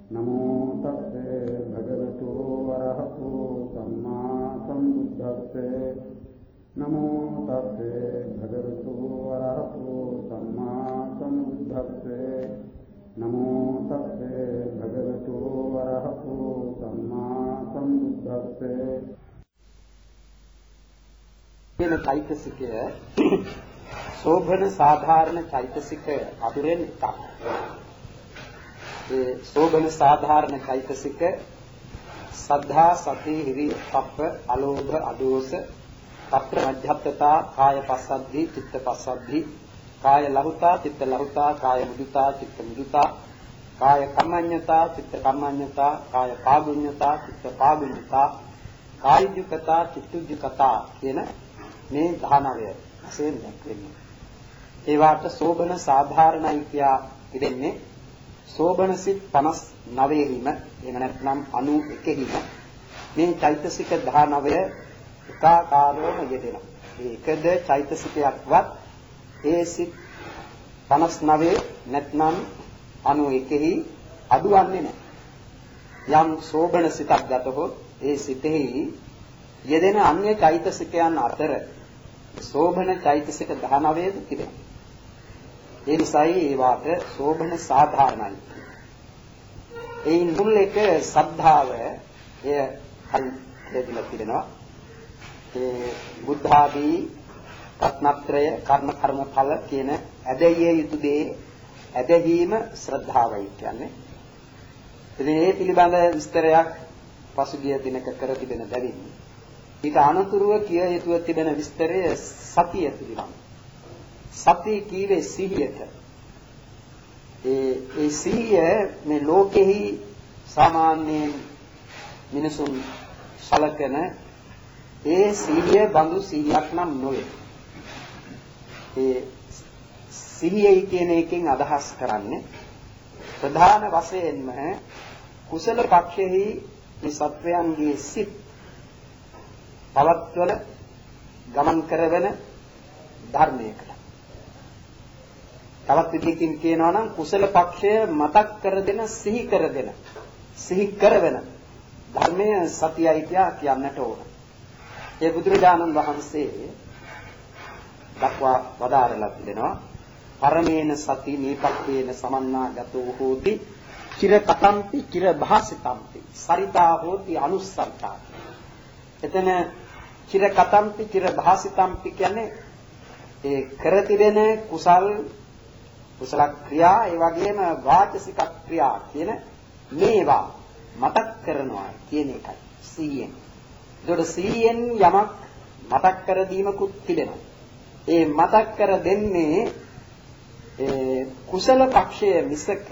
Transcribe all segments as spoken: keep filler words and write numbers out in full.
नमो तस्से भगवतो अरहतो सम्मा सम्बुद्धस्से नमो तस्से भगवतो अरहतो सम्मा सम्बुद्धस्से नमो तस्से भगवतो अरहतो सम्मा सम्बुद्धस्से වෙන චෛතසිකය සෝභන සාධාරණ චෛතසික අතුරෙන් එකක්. ඒ සෝභන සාධාරණ චෛතසික සද්ධා සති හිරි පප්ප අලෝභ අදෝස තත්ත්‍ර මධ්‍යත්තතා කාය පස්සද්ධි චිත්ත පස්සද්ධි කාය ලහුතා චිත්ත ලහුතා කාය මුදිතා චිත්ත මුදිතා කාය කම්මඤ්ඤතා චිත්ත කම්මඤ්ඤතා කාය පාගුඤ්ඤතා චිත්ත පාගුඤ්ඤතා කායජුකතා චිත්තුජුකතා කියන මේ දහනවය වශයෙන් දැක්වෙන්නේ. ඒ වාට සෝබන සාධාරණයි කියා ඉදෙන්නේ සෝබන සිත් පනස් නවයේම එහෙම නැත්නම් අනූ එකෙහිම මේ චෛතසික දහනවය එකාකාරවම යෙදෙනවා. මේ එකද චෛතසිකයක්වත් ඒ සිත් පනස් නවයේ නැත්නම් අනූ එකෙහි අඩුවන්නේ නැහැ. යම් සෝබන සිතක් ගතහොත් ඒ සිතෙහි යෙදෙන අන්‍ය චෛතසිකයන් අතර සෝභන චෛතසික දහනවයද තිබෙනවා. ඒ නිසායි ඒ වාට සෝභන සාධාරණයි. ඒ මුල් එක සද්ධාව එය හරියට තිබෙනවා. ඒ බුද්ධ ආදී රත්නත්‍රය කර්ම කර්ම ඵල කියන ඇදහිය යුතු දේ ඇදහිීම ශ්‍රද්ධාවයි කියන්නේ. ඉතින් මේ පිළිබඳ විස්තරයක් පසුගිය දිනක කර තිබෙන බැවින් ඊට අනුතුරුව කිය යුතුව තිබෙන විස්තරය සතිය පිළිබඳ. සතිය කීවේ සිහියට. ඒ ඒ සිහිය මේ ලෝකෙහි සාමාන්‍යයෙන් මිනිසුන් සලකන ඒ සිහිය බඳු සිහියක් නම් නොවේ. ඒ සිහියයි කියන එකෙන් අදහස් කරන්නේ ප්‍රධාන වශයෙන්ම කුසල පක්ෂෙහි මේ සත්වයන්ගේ සිත් පවත්වන ගමන් කරවන ධර්මයකට. තවත් විදිහකින් කියනවා නම් කුසල පක්ෂය මතක් කර දෙන සිහි කර දෙන සිහි කරවන ධර්මය සතියයි කියන්නට ඕන. ඒ බුදුරජාණන් වහන්සේ දක්වා වදාරලා තිබෙනවා පරමේන සති නීපත්තේන සමන්නාගතෝ හෝති චිර කතම්පි චිර භාසිතම්පි සරිතා හෝති අනුස්සන්තා. එතන චිර කතම්පි චිර භාසිතම්පි කියන්නේ ඒ කර තිබෙන කුසල් කුසල ක්‍රියා ඒ වගේම වාචසික ක්‍රියා කියන මේවා මතක් කරනවා කියන එකයි සිහියෙන්. ඒකට සිහියෙන් යමක් මතක් කර දීමකුත් තිබෙනවා. ඒ මතක් කර දෙන්නේ ඒ කුසල පක්ෂය මිසක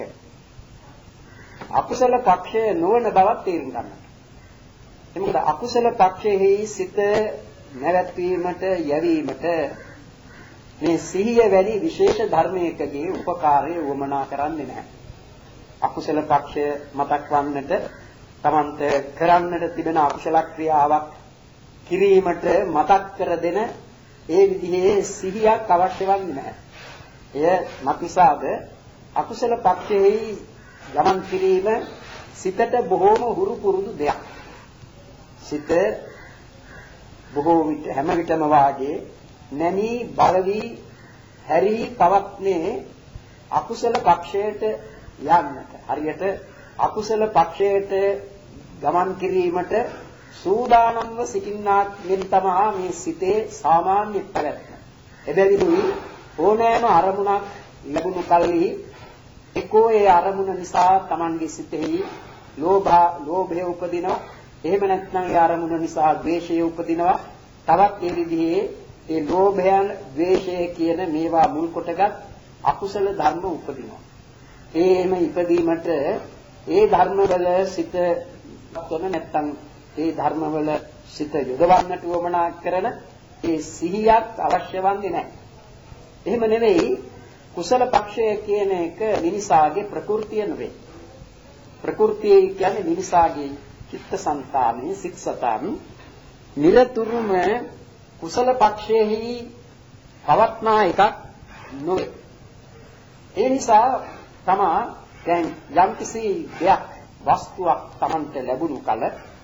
අකුසල පක්ෂය නොවන බවක් තේරුම් ගන්නවා. එමුද අකුසල පක්ෂයෙහි සිත නැවැත්වීමට යැවීමට මේ සිහිය වැනි විශේෂ ධර්මයකගේ උපකාරය වමනා කරන්නේ නැහැ. අකුසල පක්ෂය මතක් වන්නට තමන්ට කරන්නට තිබෙන අකුසල ක්‍රියාවක් කිරීමට මතක් කර දෙන ඒ විදිහේ සිහියක් අවශ්‍ය වන්නේ නැහැ. එය මත්නිසාද අකුසල පක්ෂයෙහි ගමන් කිරීම සිතට බොහෝම හුරු පුරුදු දෙයක්. සිත බොහෝ විට හැම විටම වාගේ නැමී බලවි හැරි පවත්නේ අකුසල පක්ෂයට යන්නට. හරියට අකුසල පක්ෂයට ගමන් කිරීමට සූදානම්ව සිටින්නාක් මෙන් තමයි මේ සිතේ සාමාන්‍ය පැවැත්ම. එබැවිනුයි ඕනෑම අරමුණක් ලැබුණු කල්හි එකෝ ඒ අරමුණ නිසා Tamanගේ සිතෙහි ලෝභ ලෝභය උපදිනවා. එහෙම නැත්නම් ඒ අරමුණ නිසා ද්වේෂය උපදිනවා. තවත් ඒ විදිහේ ඒ ලෝභයන් ද්වේෂය කියන මේවා මුල් කොටගත් අකුසල ධර්ම උපදිනවා. ඒම ඉපදීමට ඒ ධර්මවල සිත තොන නැත්නම් ඒ ධර්මවල සිත යොදවන්නට වමනා කරන ඒ සිහියක් අවශ්‍ය වන්නේ නැහැ. එහෙම නෙවෙයි කුසල පක්ෂය කියන එක මිනිසාගේ ප්‍රകൃතිය නෙවෙයි. ප්‍රകൃතිය කියන්නේ මිනිසාගේ චිත්තසංතානයේ සික්සතන් නිරතුරුම කුසල පක්ෂයෙහි පවත්නා එකක් නොවේ. ඒ නිසා තමා දැන් යම්කිසි දෙයක් වස්තුවක් Tamante ලැබුණු කල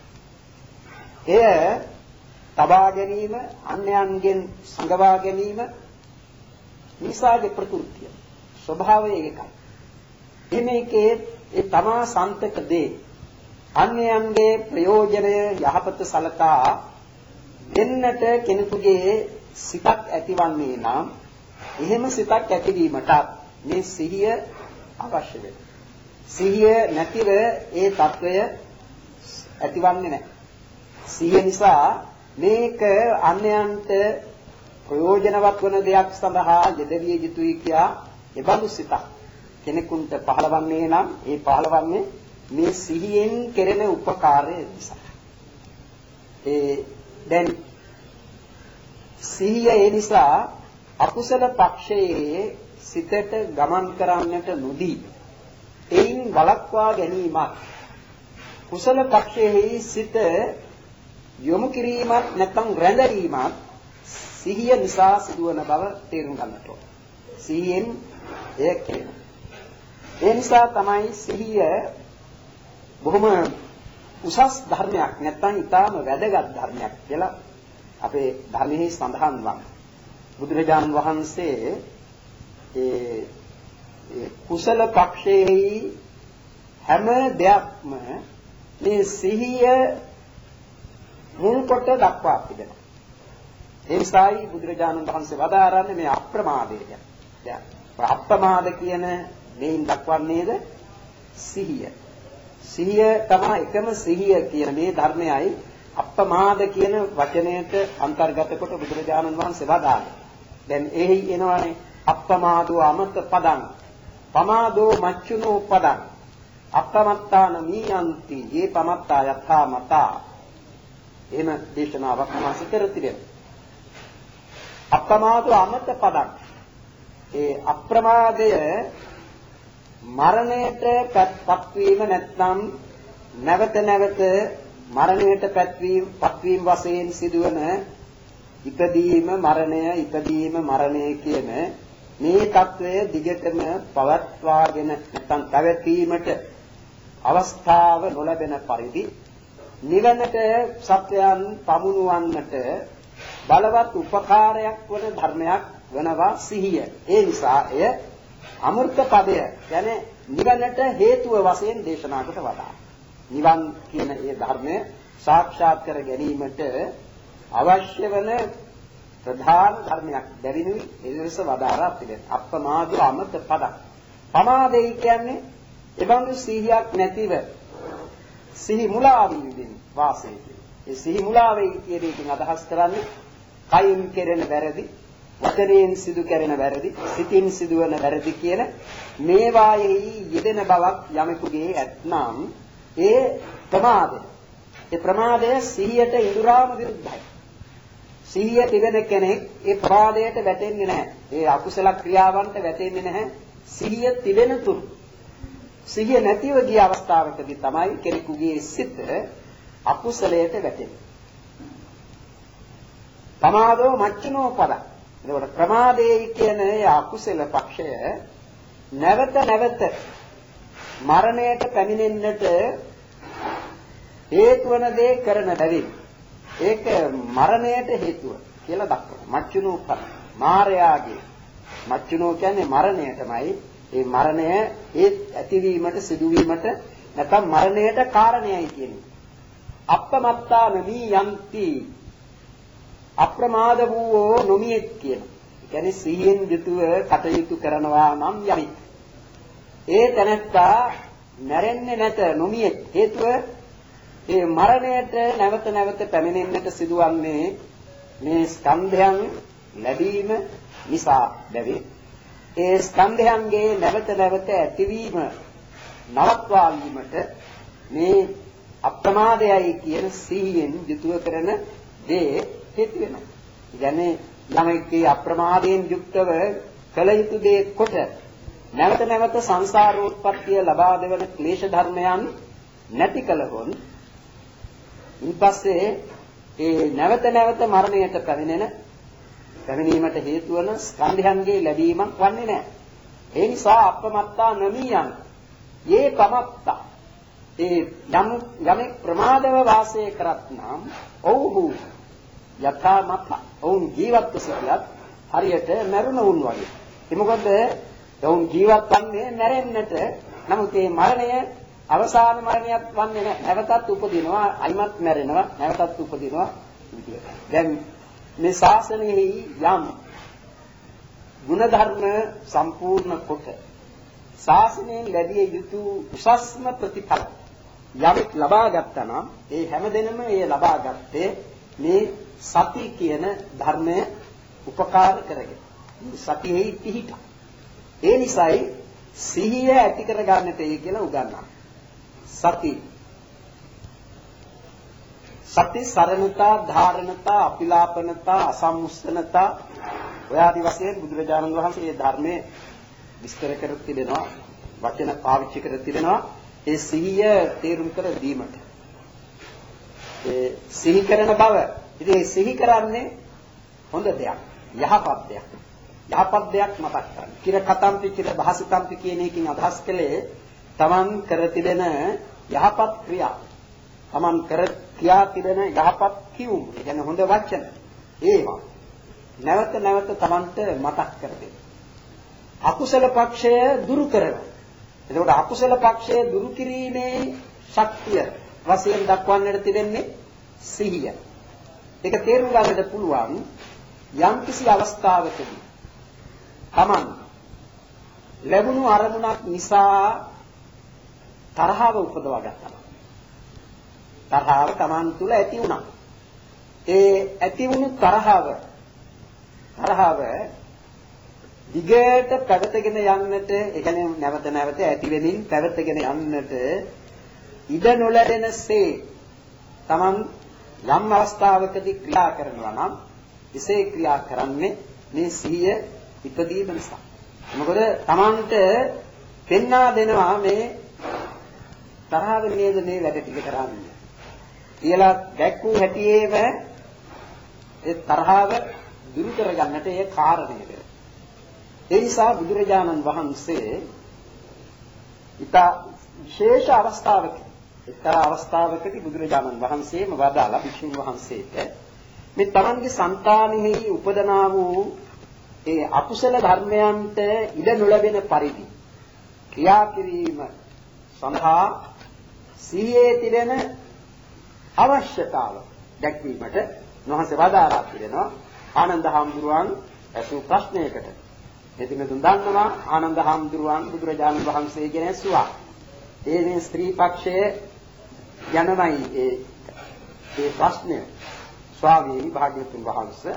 එය තබා ගැනීම, අන්‍යයන්ගෙන් සංගවා ගැනීම නිසාගේ ප්‍රകൃතිය ස්වභාවය එකයි. එමේකේ ඒ තමා සන්තක දේ අන්‍යයන්ගේ ප්‍රයෝජනය යහපත සලකා දෙන්නට කෙනෙකුගේ සිතක් ඇතිවන්නේ නම් එහෙම සිතක් ඇතිවීමට මේ සිහිය අවශ්‍ය වෙනවා. සිහිය නැතිව ඒ తত্ত্বය ඇතිවන්නේ නැහැ. සිහිය නිසා මේක අන්‍යයන්ට ප්‍රයෝජනවත් වන දෙයක් සඳහා යෙදවිය යුතුයි කියා එබඳු සිතක් කෙනෙකුට පහළවන්නේ නම් ඒ පහළවන්නේ මේ සිහියෙන් කෙරෙන උපකාරය නිසා. ඒ දැන් සිහිය ඒ නිසා අකුසල පක්ෂයේ සිතට ගමන් කරන්නට නොදී එයින් වළක්වා ගැනීමත් කුසල පක්ෂයේ සිත යොමු කිරීමත් නැත්නම් රැඳවීමත් සිහිය නිසා සිදුවන බව තේරුම් ගන්නට ඕන. සිහියෙන් එය කෙරෙනවා. ඒ නිසා තමයි සිහිය බොහොම උසස් ධර්මයක් නැත්නම් ඊටාම වැදගත් ධර්මයක් කියලා අපේ ධර්මයේ සඳහන් වන්නේ. බුදුරජාණන් වහන්සේ ඒ කුසල පක්ෂයේ හැම දෙයක්ම මේ සිහිය මුල් කොට දක්වා තිබෙනවා. ඒ නිසායි බුදුරජාණන් වහන්සේ වදාරන්නේ මේ අප්‍රමාදය ගැන. දැන් අප්‍රමාද කියන මේන් දක්වන්නේද සිහිය. සිහිය තමයි එකම සිහිය කියන මේ ධර්මයයි අප්‍රමාද කියන වචනයට අන්තර්ගත කොට බුදුරජාණන් වහන්සේ වදාළේ. දැන් එහි එනවානේ අප්‍රමාදෝ අමත පදං පමාදෝ මච්චුනෝ පදං අප්‍රමත්තාන මීයන්ති යේ පමත්තා යථා මතා. එහෙම දේශනාවක් මාස කර තිබෙනවා. අප්‍රමාදෝ අමත පදං ඒ අප්‍රමාදය මරණයට පත්වීම නැත්නම් නැවත නැවත මරණයට පත්වීම පත්වීම වශයෙන් සිදුවන ඉපදීම මරණය ඉපදීම මරණය කියන මේ తත්වය දිගටම පවත්වාගෙන නැත්නම් පැවැත්වීමට අවස්ථාව නොලැබෙන පරිදි නිවනට සත්‍යයන් පමුණුවන්නට බලවත් උපකාරයක් වන ධර්මයක් වෙනවා සිහිය. ඒ නිසා එය අමෘත පදය කියන්නේ නිවනට හේතුව වශයෙන් දේශනා කොට වදා. නිවන් කියන ඒ ධර්මය සාක්ෂාත් කර ගැනීමට අවශ්‍ය වන ප්‍රධාන ධර්මයක් බැවිනුයි එලෙස වදාරා තිබෙනවා. අප්‍රමාද අමත පදක්. පමාදේ කියන්නේ එබඳු සිහියක් නැතිව සිහි මුලා වීමෙන් වාසය කියන. ඒ සිහි මුලා වේ කියන එකෙන් අදහස් කරන්නේ කයින් කෙරෙන වැරදි, වචනයෙන් සිදු කෙරෙන වැරදි, සිතින් සිදුවන වැරදි කියන මේවායෙහි යෙදෙන බවක් යමෙකුගේ ඇත්නම් ඒ ප්‍රමාදය. ඒ ප්‍රමාදය සිහියට ඉදුරාම විරුද්ධයි. සිහිය තිබෙන කෙනෙක් ඒ ප්‍රමාදයට වැටෙන්නේ නැහැ. ඒ අකුසල ක්‍රියාවන්ට වැටෙන්නේ නැහැ. සිහිය තිබෙන තුරු. සිහිය නැතිව ගිය අවස්ථාවකදී තමයි කෙනෙකුගේ සිත අකුසලයට වැටෙන්නේ. ප්‍රමාදෝ මච්චනෝ පද. එතකොට ප්‍රමාදයේ කියන ඒ අකුසල පක්ෂය නැවත නැවත මරණයට පැමිණෙන්නට හේතු වන දේ කරන බැවින් ඒක මරණයට හේතුව කියලා දක්වනවා. මච්චුනෝ පද. මායාගේ මච්චුනෝ කියන්නේ මරණයටමයි. ඒ මරණය ඒ ඇතිවීමට සිදුවීමට නැත්නම් මරණයට කාරණයයි කියන්නේ. අප්‍රමත්තා නමී යන්ති අප්‍රමාද වූ නොමියෙක් කියන. ඒ කියන්නේ සිහියෙන් යුතුව කටයුතු කරනවා නම් යමි. ඒ තැනත්තා මැරෙන්නේ නැත නොමියෙක්. හේතුව ඒ මරණයට නැවත නැවත පැමිණෙන්නට සිදුවන්නේ මේ ස්කන්ධයන් ලැබීම නිසා බැවේ. ඒ ස්කන්ධයන්ගේ නැවත නැවත ඇතිවීම නවත්වා වීමට මේ අප්‍රමාදයයි කියන සිහියෙන් යුතුව කරන දේ හේතු වෙනවා. කියන්නේ යමෙක්ගේ අප්‍රමාදයෙන් යුක්තව කළ යුතු දේ කොට නැවත නැවත සංසාරෝත්පත්තිය ලබා දෙවන ක්ලේශ ධර්මයන් නැති කළහොත් ඊපස්සේ ඒ නැවත නැවත මරණයට පැමිණෙන පැමිණීමට හේතු වන ස්කන්ධයන්ගේ ලැබීමක් වන්නේ නැහැ. ඒ නිසා අප්‍රමත්තා නමියන් යේ පමත්තා ඒ යම් යමෙක් ප්‍රමාදව වාසය කරත් නම් ඔව්හු යථා මත ඔවුන් ජීවත්ව සිටියත් හරියට මරුණ වුන් වගේ. ඒ මොකද ඔවුන් ජීවත් වන්නේ මැරෙන්නට. නමුත් මේ මරණය අවසාන මරණයක් වන්නේ නැහැ. නැවතත් උපදිනවා, අයිමත් මැරෙනවා, නැවතත් උපදිනවා විදියට. දැන් මේ ශාසනයෙහි යම් ගුණධර්ම සම්පූර්ණ කොට ශාසනයෙන් ලැබිය යුතු උසස්ම ප්‍රතිඵල යමෙක් ලබා ගත්තා නම් ඒ හැමදෙනම ඒ ලබා ගත්තේ මේ සති කියන ධර්මය උපකාර කරගෙන. සතියෙහි පිහිට. ඒ නිසායි සිහිය ඇති කර ගන්නට ඒ කියලා උගන්වනවා. සති සති සරණතා, ධාරණතා, අපිලාපනතා, අසම්මුස්සනතා ඔය ආදි වශයෙන් බුදුරජාණන් වහන්සේ මේ ධර්මයේ විස්තර කර තිබෙනවා, වචන පාවිච්චි කර තිබෙනවා ඒ සිහිය තේරුම් කර දීමට. ඒ සිහි කරන බව. ඉතින් ඒ සිහි කරන්නේ හොඳ දෙයක්, යහපත් දෙයක්. යහපත් දෙයක් මතක් කරගන්න. කිර කතම්පි කිර භාසිතම්පි කියන එකකින් අදහස් කළේ තමන් කර තිබෙන යහපත් ක්‍රියා. තමන් කර ක්‍රියා තිබෙන යහපත් කියුම්. ඒ කියන්නේ හොඳ වචන. ඒවා නැවත නැවත තමන්ට මතක් කර දෙන්න. අකුසල පක්ෂය දුරු කරනවා. එතකොට අකුසල පක්ෂය දුරු කිරීමේ ශක්තිය වශයෙන් දක්වන්නට තිබෙන්නේ සිහිය. ඒක තේරුම් ගන්නට පුළුවන් යම් කිසි අවස්ථාවකදී තමන් ලැබුණු අරමුණක් නිසා තරහව උපදවා ගත්තා. තරහව තමන් තුළ ඇති වුණා. ඒ ඇති වුණු තරහව තරහව දිගට පැවතගෙන යන්නට, ඒ කියන්නේ නැවත නැවත ඇති වෙමින් පැවතගෙන යන්නට ඉඩ නොලැබෙනසේ තමන් යම් අවස්ථාවකදී ක්‍රියා කරනවා නම් එසේ ක්‍රියා කරන්නේ මේ සිහිය ඉපදීම නිසා. මොකද තමන්ට පෙන්වා දෙනවා මේ තරහව නේද මේ වැඩ ටික කරන්නේ කියලා දැක්වූ හැටියේම ඒ තරහව දුරු කරගන්නට ඒ කාරණය වෙනවා. ඒ නිසා බුදුරජාණන් වහන්සේ ඊට විශේෂ අවස්ථාවක එක්තරා අවස්ථාවකදී බුදුරජාණන් වහන්සේම වදාලා භික්ෂුන් වහන්සේට මේ තමන්ගේ సంతානෙහි උපදනා වූ ඒ අකුසල ධර්මයන්ට ඉඩ නොලැබෙන පරිදි ක්‍රියා කිරීම සඳහා සිහියේ තිබෙන අවශ්‍යතාව දැක්වීමට උන්වහන්සේ වදාරා තිබෙනවා. ආනන්ද හාමුදුරුවන් ඇසූ ප්‍රශ්නයකට එදින තුන් දන්නවා ආනන්ද හාමුදුරුවන් බුදුරජාණන් වහන්සේගෙන ඇසුවා. ඒ මේ ස්ත්‍රී පක්ෂයේ යනමයි ඒ ඒ ප්‍රශ්නය. ස්වාමීනි භාග්‍යවතුන් වහන්සේ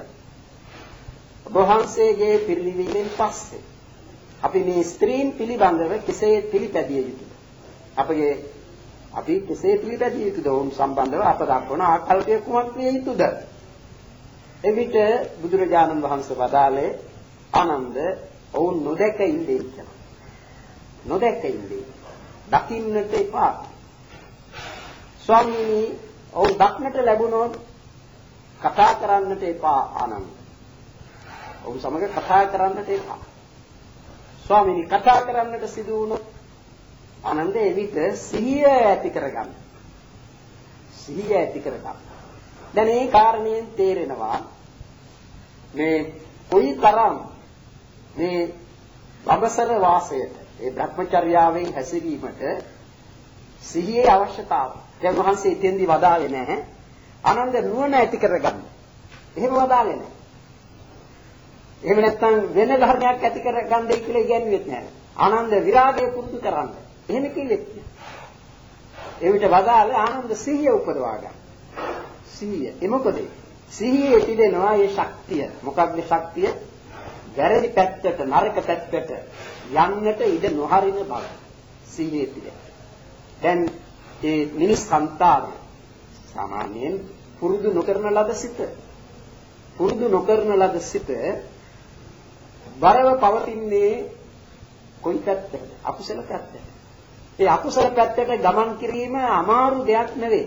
ඔබ වහන්සේගේ පිළිවිලෙන් පස්සේ අපි මේ ස්ත්‍රීන් පිළිබඳව කෙසේ පිළිපැදිය යුතුද? අපගේ අපි කෙසේ පිළිපැදිය යුතුද? ඔවුන් සම්බන්ධව අප දක්වන ආකල්පය කුමක් විය යුතුද? එවිට බුදුරජාණන් වහන්සේ වදාළේ ආනන්ද ඔවුන් නොදැක ඉන්නේ කියලා. නොදැක ඉන්නේ. දකින්නට එපා. ස්වාමීනි ඔවුන් දක්නට ලැබුණොත් කතා කරන්නට එපා ආනන්ද. ඔවුන් සමග කතා කරන්නට එපා. ස්වාමීනි කතා කරන්නට සිදු වුණොත් ආනන්ද එවිට සිහිය ඇති කරගන්න. සිහිය ඇති කරගන්න. දැන් මේ කාරණයෙන් තේරෙනවා මේ කොයිතරම් මේ බඹසර වාසයට ඒ භ්‍රමචර්යාවෙන් හැසිරීමට සිහියේ අවශ්‍යතාවය. දැන් වහන්සේ ඉතින්දි වදාලේ නැහැ. ආනන්ද නුවණ ඇති කරගන්න. එහෙම වදාලේ නැහැ. එහෙම නැත්නම් වෙන ධර්මයක් ඇති කරගන්නයි කියලා ඉගැන්වෙත් නැහැ. ආනන්ද විරාගය පුරුදු කරන්න. එහෙම කිව්වෙත් නැහැ. ඒ විට වදාලේ ආනන්ද සිහිය උපදවා ගන්න. සිහිය. ඒ මොකද? සිහියේ තිබෙනවා මේ ශක්තිය. මොකක්ද ශක්තිය? වැරදි පැත්තට, නරක පැත්තට යන්නට ඉඩ නොහරින බව. සිහියේ තිබෙන. දැන් මේ මිනිස් සංතාරය සාමාන්‍යයෙන් පුරුදු නොකරන ලද සිත. පුරුදු නොකරන ලද සිත බරව පවතින්නේ කොයි පැත්තටද? අකුසල පැත්තට. ඒ අකුසල පැත්තට ගමන් කිරීම අමාරු දෙයක් නෙවෙයි.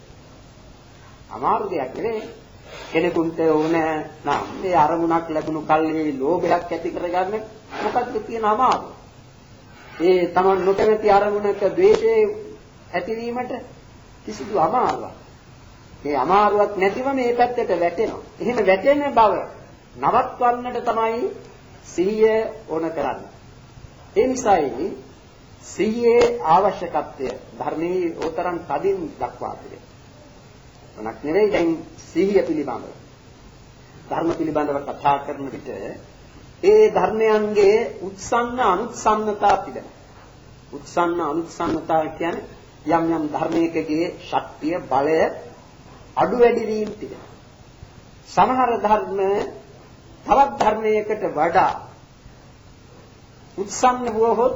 අමාරු දෙයක් නෙවෙයි. කෙනෙකුට ඕන නම් මේ අරමුණක් ලැබුණු කල්හි ලෝභයක් ඇති කරගන්න මොකක්ද තියෙන අමාරු? ඒ තමන් නොකැමති අරමුණක ද්වේෂය ඇතිවීමට කිසිදු අමාරුවක්. ඒ අමාරුවක් නැතිව මේ පැත්තට වැටෙනවා. එහෙම වැටෙන බව නවත්වන්නට තමයි සිහිය ඕන කරන්නේ. ඒ නිසායි සිහියේ අවශ්‍යකත්වය ධර්මයේ උතරම් තදින් දක්වා තිබෙනවා. මොනක් නෙවෙයි දැන් සිහිය පිළිබඳව. ධර්ම පිළිබඳව කතා කරන විට ඒ ධර්මයන්ගේ උත්සන්න අනුත්සන්නතා තිබෙනවා. උත්සන්න අනුත්සන්නතා කියන්නේ යම් යම් ධර්මයකගේ ශක්තිය බලය අඩු වැඩි වීම තිබෙනවා. සමහර ධර්ම තවත් ධර්මයකට වඩා උත්සන්න වූවොත්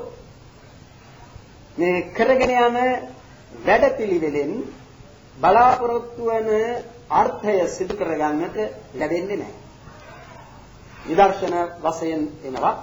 මේ කරගෙන යන වැඩපිළිවෙලෙන් බලාපොරොත්තු වන අර්ථය සිදු කරගන්නට ලැබෙන්නේ නැහැ. නිදර්ශන වශයෙන් එනවා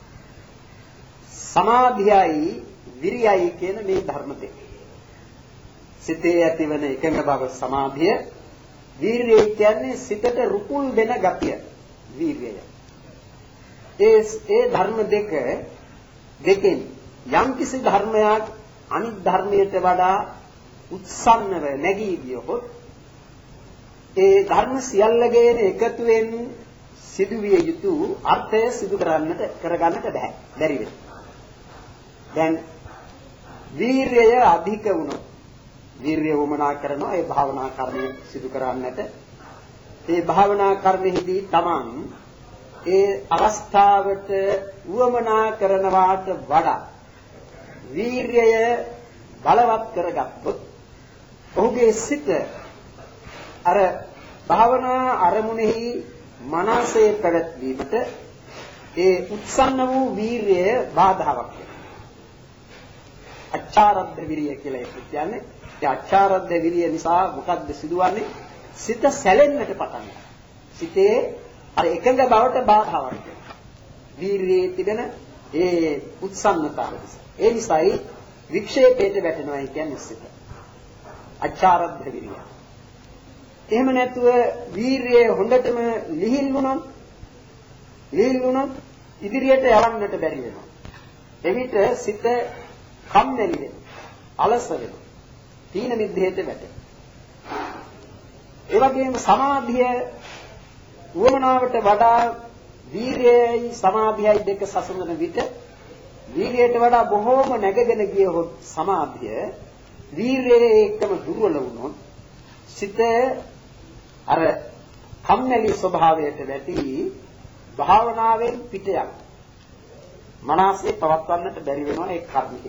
සමාධියයි විරියයි කියන මේ ධර්ම දෙක. සිතේ ඇතිවන එකඟ බව සමාධිය, වීරිය කියන්නේ සිතට රුකුල් දෙන ගතිය වීරිය. ඒ ඒ ධර්ම දෙක දෙකෙන් යම්කිසි ධර්මයක් අනිත් ධර්මයට වඩා උත්සන්නව නැගී ගියොත් ඒ ධර්ම සියල්ලගේම එකතුවෙන් සිදුවිය යුතු අර්ථය සිදු කරන්නට කරගන්නට බෑ බැරි වෙනවා. දැන් වීරිය අධික වුණොත් වීරිය වමනා කරනවා ඒ භාවනා කර්මය සිදු කරන්නට. ඒ භාවනා කර්මෙහිදී තමන් ඒ අවස්ථාවට වමනා කරනවාට වඩා වීරිය බලවත් කරගත්තොත් ඔහුගේ සිත අර භාවනා අරමුණෙහි මනසේ පැවැත්වීමට ඒ උත්සන්න වූ වීරිය බාධාවක් වෙනවා. අච්චාරද්ධ විරිය කියලා ඒක කියන්නේ. ඒ අච්චාරද්ධ විරිය නිසා මොකද්ද සිදුවන්නේ? සිත සැලෙන්නට පටන් ගන්නවා. සිතේ අර එකඟ බවට බාධාවක් වෙනවා. වීරියේ තිබෙන ඒ උත්සන්නතාව නිසා. ඒ නිසායි වික්ෂේපයට වැටෙනවා කියන්නේ සිත. අච්චාරද්ධ විරිය. එහෙම නැතුව වීරිය හොඳටම ලිහිල් වුණොත් ලිහිල් වුණොත් ඉදිරියට යවන්නට බැරි වෙනවා. එවිට සිත කම්මැලි වෙනවා. අලස වෙනවා. තීන මිද්දේට වැටෙනවා. ඒ වගේම සමාධිය වමනාවට වඩා වීරියයි සමාධියයි දෙක සසඳන විට වීරියට වඩා බොහෝම නැගගෙන ගියොත් සමාධිය වීරියේ එක්කම දුර්වල වුණොත් සිත අර කම්මැලි ස්වභාවයට වැටි භාවනාවෙන් පිට යන මනසේ පවත්වන්නට බැරි වෙනවා ඒ කර්මෙහි.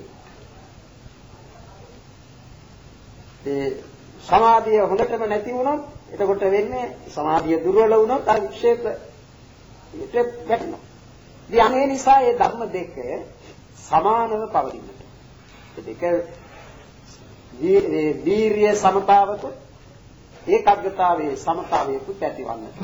ඒ සමාධිය හොඳටම නැති වුණොත් එතකොට වෙන්නේ සමාධිය දුර්වල වුණොත් අර වික්ෂේප ඊට වැටෙනවා. ඉතින් අනේ නිසා මේ ධර්ම දෙක සමානව පවතින්නට. ඒ දෙක වීර්ය සමතාවක ඒකාග්‍රතාවයේ සමතාවයකුත් ඇතිවන්නට.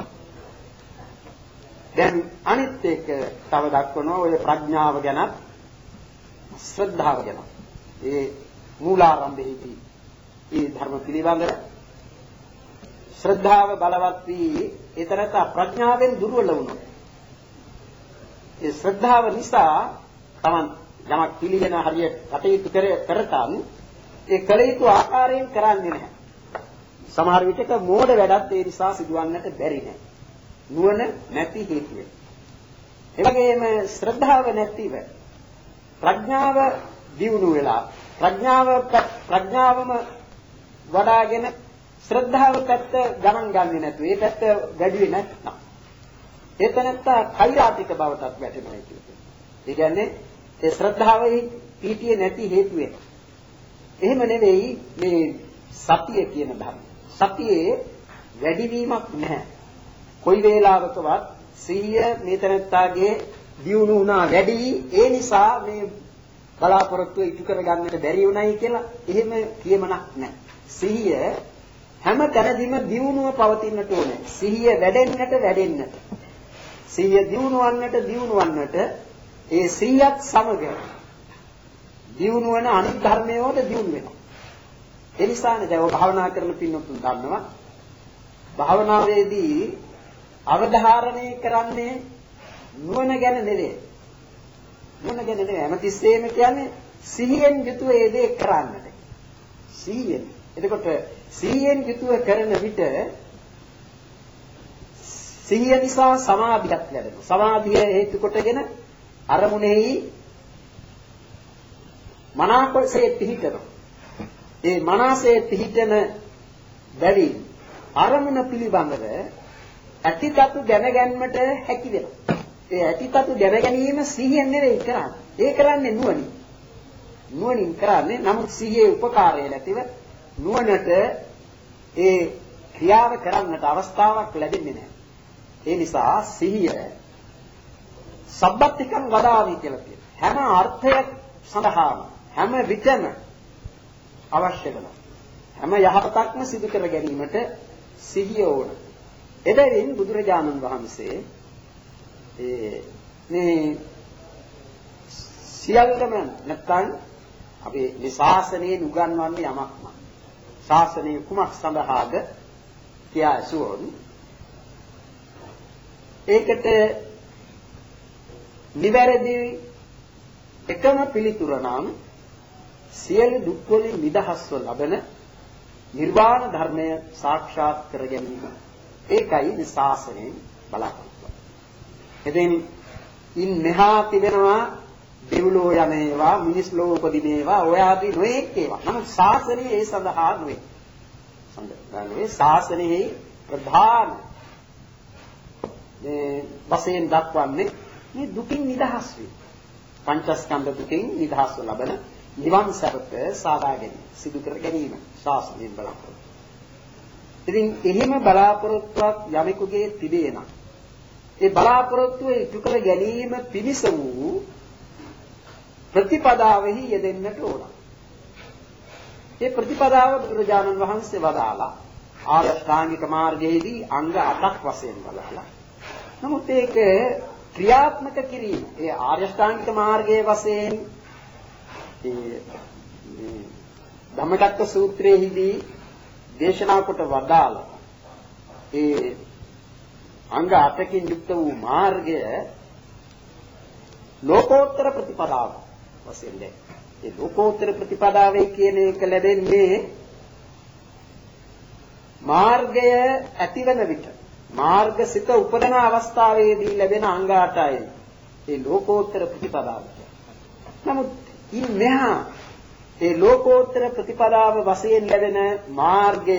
දැන් අනිත් එක තව දක්වනවා ඔය ප්‍රඥාව ගැන ශ්‍රද්ධාව ගැන. ඒ මූලාරම්භයේදී ඒ ධර්ම පිළිබඳව ශ්‍රද්ධාව බලවත් වී ඒතරත ප්‍රඥාවෙන් දුර්වල වුණා. ඒ ශ්‍රද්ධාව නිසා තමන් යමක් පිළිගෙන හරියට කටයුතු කරතන් ඒ කල යුතු ආකාරයෙන් කරන්නේ නැහැ. සමහර විටක මෝඩ වැඩත් ඒ නිසා සිදුවන්නට බැරි නැහැ. නුවණ නැති හේතුවෙන්. ඒ වගේම ශ්‍රද්ධාව නැතිව ප්‍රඥාව දියුණු වෙලා ප්‍රඥාව ප්‍රඥාවම වඩාගෙන ශ්‍රද්ධාව පැත්ත ගණන් ගන්නේ නැතුව ඒ පැත්ත වැඩි නැත්නම් ඒතනත්ත කෛරාටික බවටත් වැටෙනවා කියන්නේ. ඒ කියන්නේ ඒ ශ්‍රද්ධාවෙහි පීතිය නැති හේතුවෙන්. එහෙම නෙවෙයි මේ සතිය කියන ධර්ම. සතියේ වැඩිවීමක් නැහැ. කොයි වේලාවකවත් සිහිය මේතනත්තාගේ දියුණු වුණා වැඩි ඒ නිසා මේ බලාපොරොත්තු ඉටු කර ගන්නට බැරි වුණයි කියලා එහෙම කියමනක් නැහැ. සිහිය හැම තැනදීම දියුණුව පවතින්නට ඕනේ. සිහිය වැඩෙන්නට වැඩෙන්නට. සිහිය දියුණුවන්නට දියුණුවන්නට ඒ සිහියත් සමග දියුණු වෙන අනිත් ධර්මයෝද දියුණු වෙනවා. ඒ නිසානේ දැන් ඔය භාවනා කරන පින්නතුන් දන්නවා. භාවනාවේදී අවධාරණය කරන්නේ නුවණ ගැන නෙවෙයි. නුවණ ගැන නෙවෙයි. හැමතිස්සෙම කියන්නේ සිහියෙන් යුතුව ඒ දේ කරන්නට. සිහියෙන්. එතකොට සිහියෙන් යුතුව කරන විට සිහිය නිසා සමාධියක් ලැබෙනවා. සමාධිය හේතු කොටගෙන අරමුණෙහි මනාපසේ පිහිටනවා. ඒ මනසේ පිහිටන බැවින් අරමුණ පිළිබඳව ඇතිතතු දැනගැන්මට හැකි වෙනවා. ඒ ඇතිතතු දැන ගැනීම සිහියෙන් නෙවෙයි කරන්නේ. ඒ කරන්නේ නුවණින්. නුවණින් කරන්නේ නමුත් සිහියේ උපකාරය නැතිව නුවණට ඒ ක්‍රියාව කරන්නට අවස්ථාවක් ලැබෙන්නේ නැහැ. ඒ නිසා සිහිය සබ්බත්තිකං වදාමි කියලා කියනවා. හැම අර්ථයක් සඳහාම හැම විටම අවශ්‍ය වෙනවා. හැම යහපතක්ම සිදු කර ගැනීමට සිහිය ඕන. එබැවින් බුදුරජාණන් වහන්සේ ඒ මේ සියල්ලම නැත්නම් අපි මේ ශාසනයේ උගන්වන්නේ යමක්ම. ශාසනයේ කුමක් සඳහාද කියා ඇසුවොත් ඒකට නිවැරදි එකම පිළිතුර නම් සියලු දුක් වලින් නිදහස්ව ලබන නිර්වාණ ධර්මය සාක්ෂාත් කර ගැනීම. ඒකයි මේ ශාසනයෙන් බලාපොරොත්තු වෙන්නේ. එදින් ඉන් මෙහා තිබෙනවා දෙව්ලෝ යන ඒවා, මිනිස් ලෝක උපදින ඒවා, ඔය ආදී නොඑක් ඒවා. නමුත් ශාසනය ඒ සඳහා නොවේ. සඳහන් ශාසනයේ ප්‍රධාන මේ වශයෙන් දක්වන්නේ මේ දුකින් නිදහස් වීම. පංචස්කන්ධ දුකින් නිදහස්ව ලබන නිවන් සැපත සාදා ගැනීම, සිදු කර ගැනීම ශාසනයෙන් බලාපොරොත්තු. ඉතින් එහෙම බලාපොරොත්තුවක් යමෙකුගේ තිබේ නම් ඒ බලාපොරොත්තුව ඉටු කර ගැනීම පිණිස වූ ප්‍රතිපදාවෙහි යෙදෙන්නට ඕන. ඒ ප්‍රතිපදාව බුදුරජාණන් වහන්සේ වදාලා ආරෂ්ඨාංගික මාර්ගයේදී අංග අටක් වශයෙන් වදාලා. නමුත් ඒක ක්‍රියාත්මක කිරීම ඒ ආරෂ්ඨාංගික මාර්ගයේ වශයෙන් ඒ ධම්මචක්ක සූත්‍රයේදී දේශනා කොට වදාලා ඒ අංග අටකින් යුක්ත වූ මාර්ගය ලෝකෝත්තර ප්‍රතිපදාව වශයෙන් දැක්කේ. ඒ ලෝකෝත්තර ප්‍රතිපදාවේ කියන එක ලැබෙන්නේ මාර්ගය ඇතිවන විට මාර්ගසිත උපදන අවස්ථාවේදී ලැබෙන අංග අටයි ඒ ලෝකෝත්තර ප්‍රතිපදාව. නමුත් ඉන් මෙහා ඒ ලෝකෝත්තර ප්‍රතිපදාව වශයෙන් ලැබෙන මාර්ගය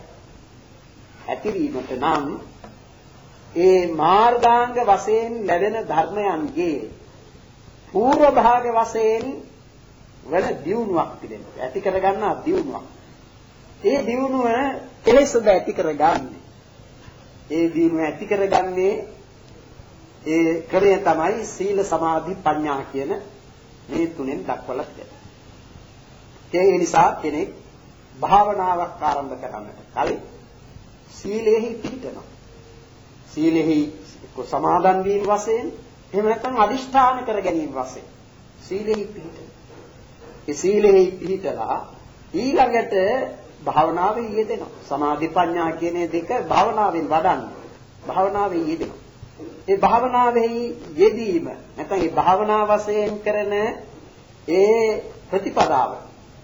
ඇතිවීමට නම් ඒ මාර්ගාංග වශයෙන් ලැබෙන ධර්මයන්ගේ පූර්ව භාග වශයෙන් වල දියුණුවක් තිබෙනවා. ඇති කරගන්නා දියුණුවක්. ඒ දියුණුව කෙලෙසද ඇති කරගන්නේ. ඒ දියුණුව ඇති කරගන්නේ ඒ ක්‍රමය තමයි සීල සමාධි ප්‍රඥා කියන මේ තුනෙන් දක්වලා තියෙනවා. ඒ නිසා කෙනෙක් භාවනාවක් ආරම්භ කරන්නට කලින් සීලෙහි පිහිටනවා. සීලෙහි සමාදන් වීම වශයෙන් එහෙම නැත්නම් අදිෂ්ඨාන කර ගැනීම වශයෙන් සීලෙහි පිහිටන. ඒ සීලෙහි පිහිටලා ඊළඟට භාවනාවේ යෙදෙනවා. සමාධි ප්‍රඥා කියන දෙක භාවනාවෙන් වඩන්න. භාවනාවේ යෙදෙනවා. ඒ භාවනාවේ යෙදීම නැත්නම් ඒ භාවනා වශයෙන් කරන ඒ ප්‍රතිපදාව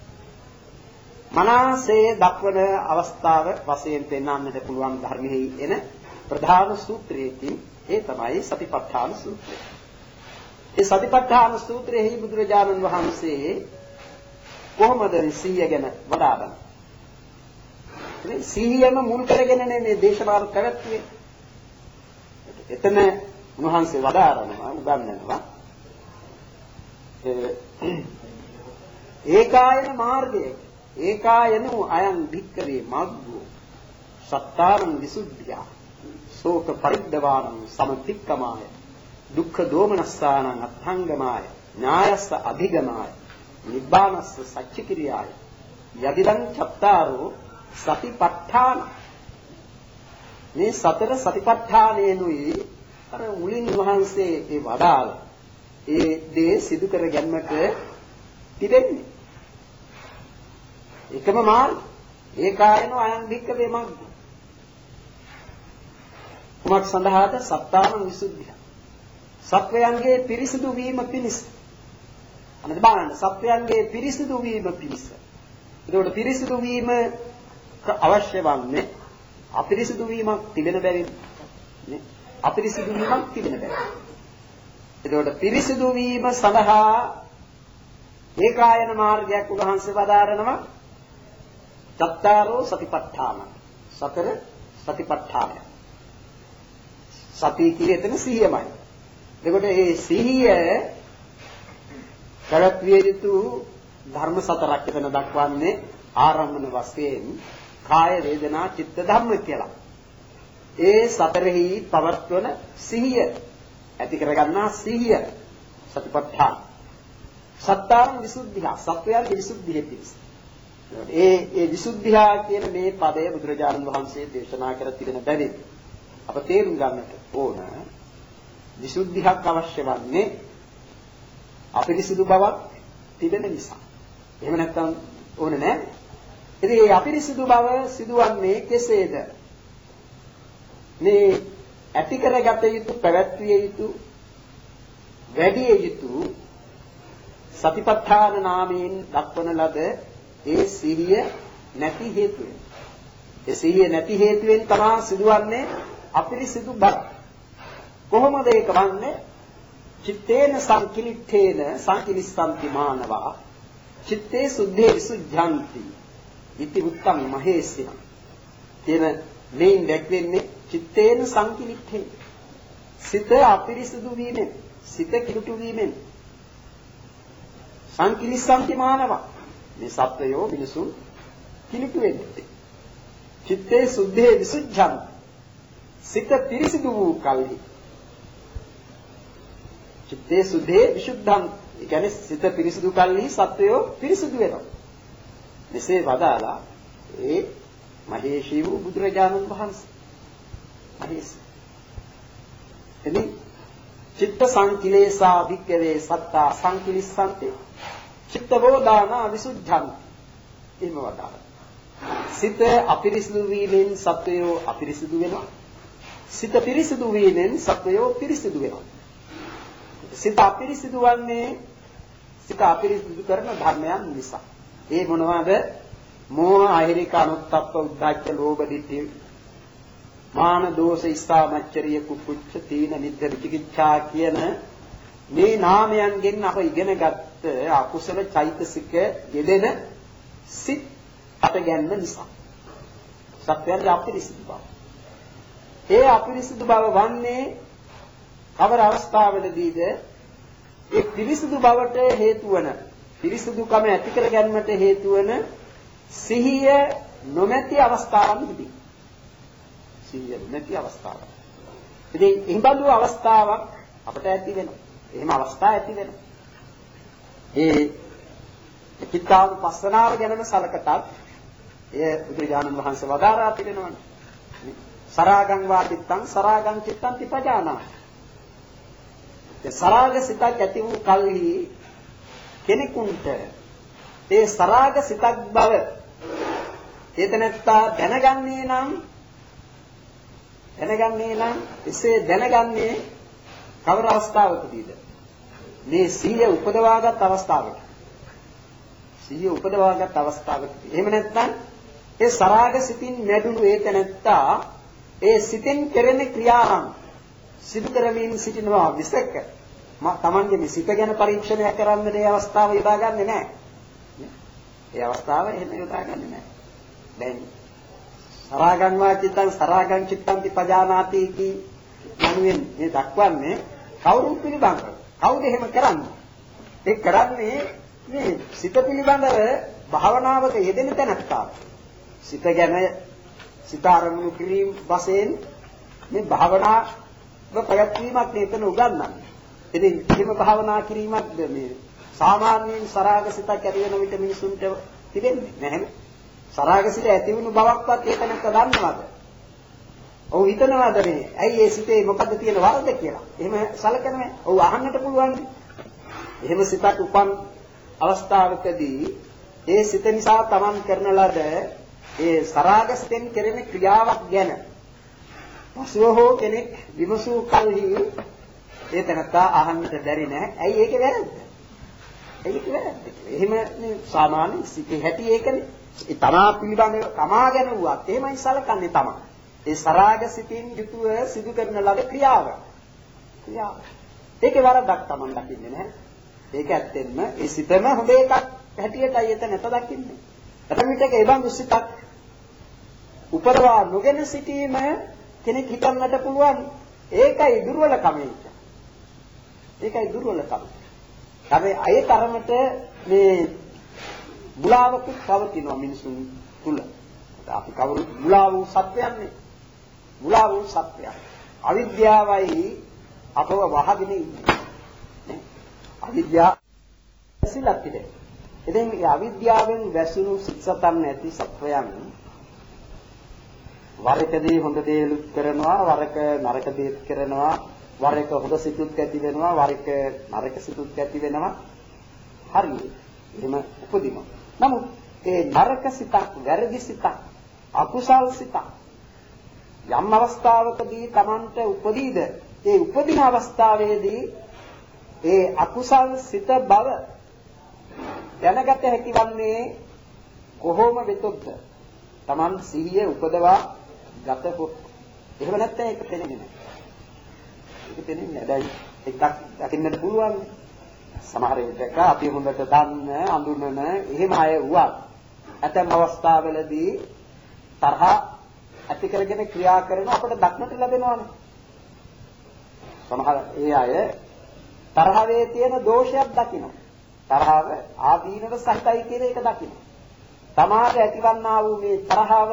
මනසේ දක්වන අවස්ථාව වශයෙන් පෙන්වන්නට පුළුවන් ධර්මෙහි එන ප්‍රධාන සූත්‍රයකින් ඒ තමයි සතිපට්ඨාන සූත්‍රය. ඒ සතිපට්ඨාන සූත්‍රයේහි බුදුරජාණන් වහන්සේ කොහොමද සිහිය ගැන වදාළා? මේ සිහියම මුල් කරගෙන මේ දේශනාව පැවැත්වුවේ. එතන උන්වහන්සේ වදාරනවා උගන්වනවා ඒකායන මාර්ගය ඒකායනෝ අයං භික්ඛවේ මග්ගෝ සත්තාරං විසුද්ධිය සෝක පරිද්දවානං සමතික්කමාය දුක්ඛ දෝමනස්සානං අත්ථංගමාය ඥායස්ස අධිගමාය නිබ්බානස්ස සච්චිකිරියාය යදිදං චත්තාරෝ සතිපට්ඨාන. මේ සතර සතිපට්ඨානේනුයි අර මුලින් වහන්සේ ඒ වදාළ ඒ දේ සිදු කර ගැනීමට තිබෙන්නේ එකම මාර්ගය. ඒකායනෝ අයං භික්ඛවේ මග්ගෝ. කුමක් සඳහාද? සත්තාන විසුද්ධිය. සත්වයන්ගේ පිරිසිදු වීම පිණිස. අනද බලන්න සත්වයන්ගේ පිරිසිදු වීම පිණිස ඒකට පිරිසිදු වීම අවශ්‍ය වන්නේ අපිරිසිදු වීමක් තිබෙන බැවින් නේ. අපිරිසිදු වීමක් තිබෙන බැවින්. ඒකට පිරිසිදු වීම සඳහා ඒකායන මාර්ගයක් උන්වහන්සේ වදාරනවා. චත්තාරෝ සතිපට්ඨාන. සතර සතිපට්ඨාන. සතිය කියන්නේ එතන සිහියමයි. එතකොට මේ සිහිය කරත්විය යුතු ධර්ම සතරක් එතන දක්වන්නේ ආරම්භන වශයෙන් කාය වේදනා චිත්ත ධම්ම කියලා. ඒ සතරෙහි පවත්වන සිහිය ඇති කරගන්නා සිහිය සතිපට්ඨාන. සත්තාං විසුද්ධිය සත්වයන් විසුද්ධිය පිණිස. ඒ ඒ විසුද්ධිය කියන මේ පදය බුදුරජාණන් වහන්සේ දේශනා කර තිබෙන බැවින් අප තේරුම් ගන්නට ඕන විසුද්ධියක් අවශ්‍ය වන්නේ අපිරිසිදු බවක් තිබෙන නිසා. එහෙම නැත්නම් ඕනේ නැහැ. ඉතින් මේ අපිරිසිදු බව සිදුවන්නේ කෙසේද? මේ ඇති කරගත යුතු පැවැත්විය යුතු වැඩි යුතු සතිපට්ඨාන නාමයෙන් දක්වන ලද ඒ සිහිය නැති හේතුවෙන්. ඒ සිහිය නැති හේතුවෙන් තමයි සිදුවන්නේ අපිරිසිදු බව. කොහොමද ඒක වන්නේ? චිත්තේන සංකිලිට්ඨේන සංකිලිස්සන්ති මානවා චිත්තේ සුද්ධේ විසුද්ධාන්ති ඉති උත්තං මහේසින කියන මේන් දැක්වෙන්නේ චිත්තේන සංකිලිට්ඨේන සිත අපිරිසිදු වීමෙන් සිත කිලුටු වීමෙන් සංකිලිස්සන්ති මානවා මේ සත්වයෝ මිනිසුන් කිලුටු වෙන්නේ චිත්තේ සුද්ධේ විසුද්ධාන්ති සිත පිරිසිදු වූ කල්හි චිත්තේ සුද්ධේ විසුද්ධං ඒ කියන්නේ සිත පිරිසිදු කල්හි සත්වයෝ පිරිසිදු වෙනවා. මෙසේ වදාලා ඒ මහේෂී වූ බුදුරජාණන් වහන්සේ. මහේෂ. එනි චිත්ත සංකිලේසා වික්කවේ සත්තා සංකිලිස්සන්ති චිත්තවෝදාන විසුද්ධං එහෙම වදාලා. සිත අපිරිසිදු වීමෙන් සත්වයෝ අපිරිසිදු වෙනවා. සිත පිරිසිදු වීමෙන් සත්වයෝ පිරිසිදු වෙනවා. සිත අපිරිසිදු වන්නේ සිත අපිරිසිදු කරන ධර්මයන් නිසා. ඒ මොනවාද? මෝහ, අහිරික, අනුත්තප්ප, උද්ධච්ච, ලෝභ, ditthi, මාන, දෝෂ, ඉස්සා, මච්චරිය, කුක්කුච්ච, තීන, මිද්ද, විචිකිච්ඡා කියන මේ නාමයන්ගෙන් අප ඉගෙනගත්ත අකුසල චෛතසික යෙදෙන සිත් අට ගැනීම නිසා. සත්‍යයන්ගේ අපිරිසිදු බව. ඒ අපිරිසිදු බව වන්නේ අවර අවස්ථාවලදීද ඒ පිරිසිදු බවට හේතු වන පිරිසිදුකම ඇති කර ගැනීමට හේතු වන සිහිය නොමැති අවස්ථාවන්දී සිහිය නොමැති අවස්ථාවක්. ඉතින් ඉන්බඳු අවස්ථාවක් අපට ඇති වෙනවා. එහෙම අවස්ථා ඇති වෙනවා. ඒ චිත්තානුපස්සනාව ගැනම සලකතත් එය බුදුරජාණන් වහන්සේ වදාරා තිබෙනවානේ. සරාගං වාදිත්තං සරාගං චිත්තං තිපජානා සරාග සිතක් ඇති වූ කල්හි කෙනෙකුට ඒ සරාග සිතක් බව ඒතනත්තා දැනගන්නේ නම් දැනගන්නේ නම් එසේ දැනගන්නේ කවර අවස්ථාවකදීද? මේ සිහිය උපදවාගත් අවස්ථාවක. සිහිය උපදවාගත් අවස්ථාවකදී. එහෙම නැත්නම් ඒ සරාග සිතින් නැඩුණු ඒතනත්තා ඒ සිතෙන් කෙරෙන ක්‍රියාවන් සිදු කරමින් සිටිනවා විසක තමන්ගේ මේ සිත ගැන පරීක්ෂණය කරන්න මේ අවස්ථාව යොදාගන්නේ නැහැ. ඒ අවස්ථාව එහෙම යොදාගන්නේ නැහැ. දැන් සරාගං වාචිතං සරාගං චිත්තං පජානාති කි යනුවෙන් මේ දක්වන්නේ කවුරුන් පිළිබඳව. කවුද එහෙම කරන්නේ? ඒ කරන්නේ මේ සිත පිළිබඳව භාවනාවක යෙදෙන තැනත්තා. සිත ගැන සිත ආරමුණු කිරීම වශයෙන් මේ භාවනා ප්‍රයත්නීමක් නේතන උගන්වන්නේ. ඉතින් එහෙම භාවනා කිරීමක්ද මේ සාමාන්‍යයෙන් සරාග සිතක් ඇති වෙන විට මිනිසුන්ට තිබෙන්නේ නැහැ. සරාග සිත ඇති වුණු බවක්වත් ඒක නැත්ත දන්නවද? ඔව් හිතනවාද මේ? ඇයි ඒ සිතේ මොකද්ද තියෙන වරද කියලා? එහෙම සැලකන්නේ. ඔව් අහන්නට පුළුවන්. එහෙම සිතක් උපන් අවස්ථාවකදී ඒ සිත නිසා තමන් කරන ලද ඒ සරාග සිතෙන් කෙරෙන ක්‍රියාවක් ගැන පසුව හෝ කෙනෙක් විමසූ කල්හි ඒ තනත්තා අහන්නට බැරි නැහැ. ඇයි ඒක වැරද්ද? ඒක වැරද්ද. එහෙම මේ සාමාන්‍ය සිතේ හැටි ඒකනේ. ඒ තමා පිළිබඳව තමා ගැන වුවත් එහෙමයි සලකන්නේ තමා. ඒ සරාග සිතින් යුතුව සිදු කරන ලද ක්‍රියාව. ක්‍රියාව. ඒකේ වරදක් Taman දකින්නේ නැහැ. ඒක ඇත්තෙන්ම ඒ සිතම හොඳ එකක් හැටියටයි එතන නැත දකින්නේ. අතන විටක ඒ බඳු සිතක් උපදවා නොගෙන සිටීම කෙනෙක් හිතන්නට පුළුවන්. ඒකයි දුර්වලකම ඒක. ඒකයි දුර්වලකම. හැබැයි අය තරමට මේ මුලාවක පවතිනවා මිනිසුන් තුල. අපි කවුරු මුලා වූ සත්‍යයන්නේ. මුලා වූ සත්‍යය. අවිද්‍යාවයි අපව වහගෙන ඉන්නේ. නේ? අවිද්‍යාව ඇසිලක් පිටේ. ඉතින් මේ අවිද්‍යාවෙන් වැසුණු සිත්සතන් නැති සත්වයන් වරකදී හොඳ දේලුත් කරනවා, වරක නරක දේත් කරනවා, වරක හොඳ සිතුත් ඇති වෙනවා, වරක නරක සිතුත් ඇති වෙනවා. හරියි. එහෙම උපදිනවා. නමුත් ඒ නරක සිතක්, වැරදි සිතක්, අකුසල් සිතක් යම් අවස්ථාවකදී Tamanට උපදීද ඒ උපදින අවස්ථාවේදී ඒ අකුසල් සිත බව දැනගත හැකි වන්නේ කොහොම වෙතොත්ද Taman සිහිය උපදවා ගතකොත්. එහෙම නැත්නම් ඒක තේරෙන්නේ නැහැ. ඒක තේරෙන්නේ නැහැ. දැන් එකක් දකින්නට පුළුවන්. සමහර විටක අපි හොඳට දන්න, අඳුනන එහෙම අය වුණත් ඇතැම් අවස්ථාවලදී තරහ ඇති කරගෙන ක්‍රියා කරන අපිට දක්නට ලැබෙනවානේ. සමහර ඒ අය තරහවේ තියෙන දෝෂයක් දකිනවා. තරහව ආදීනව සහිතයි කියන එක දකිනවා. තමාට ඇතිවන්නා වූ මේ තරහව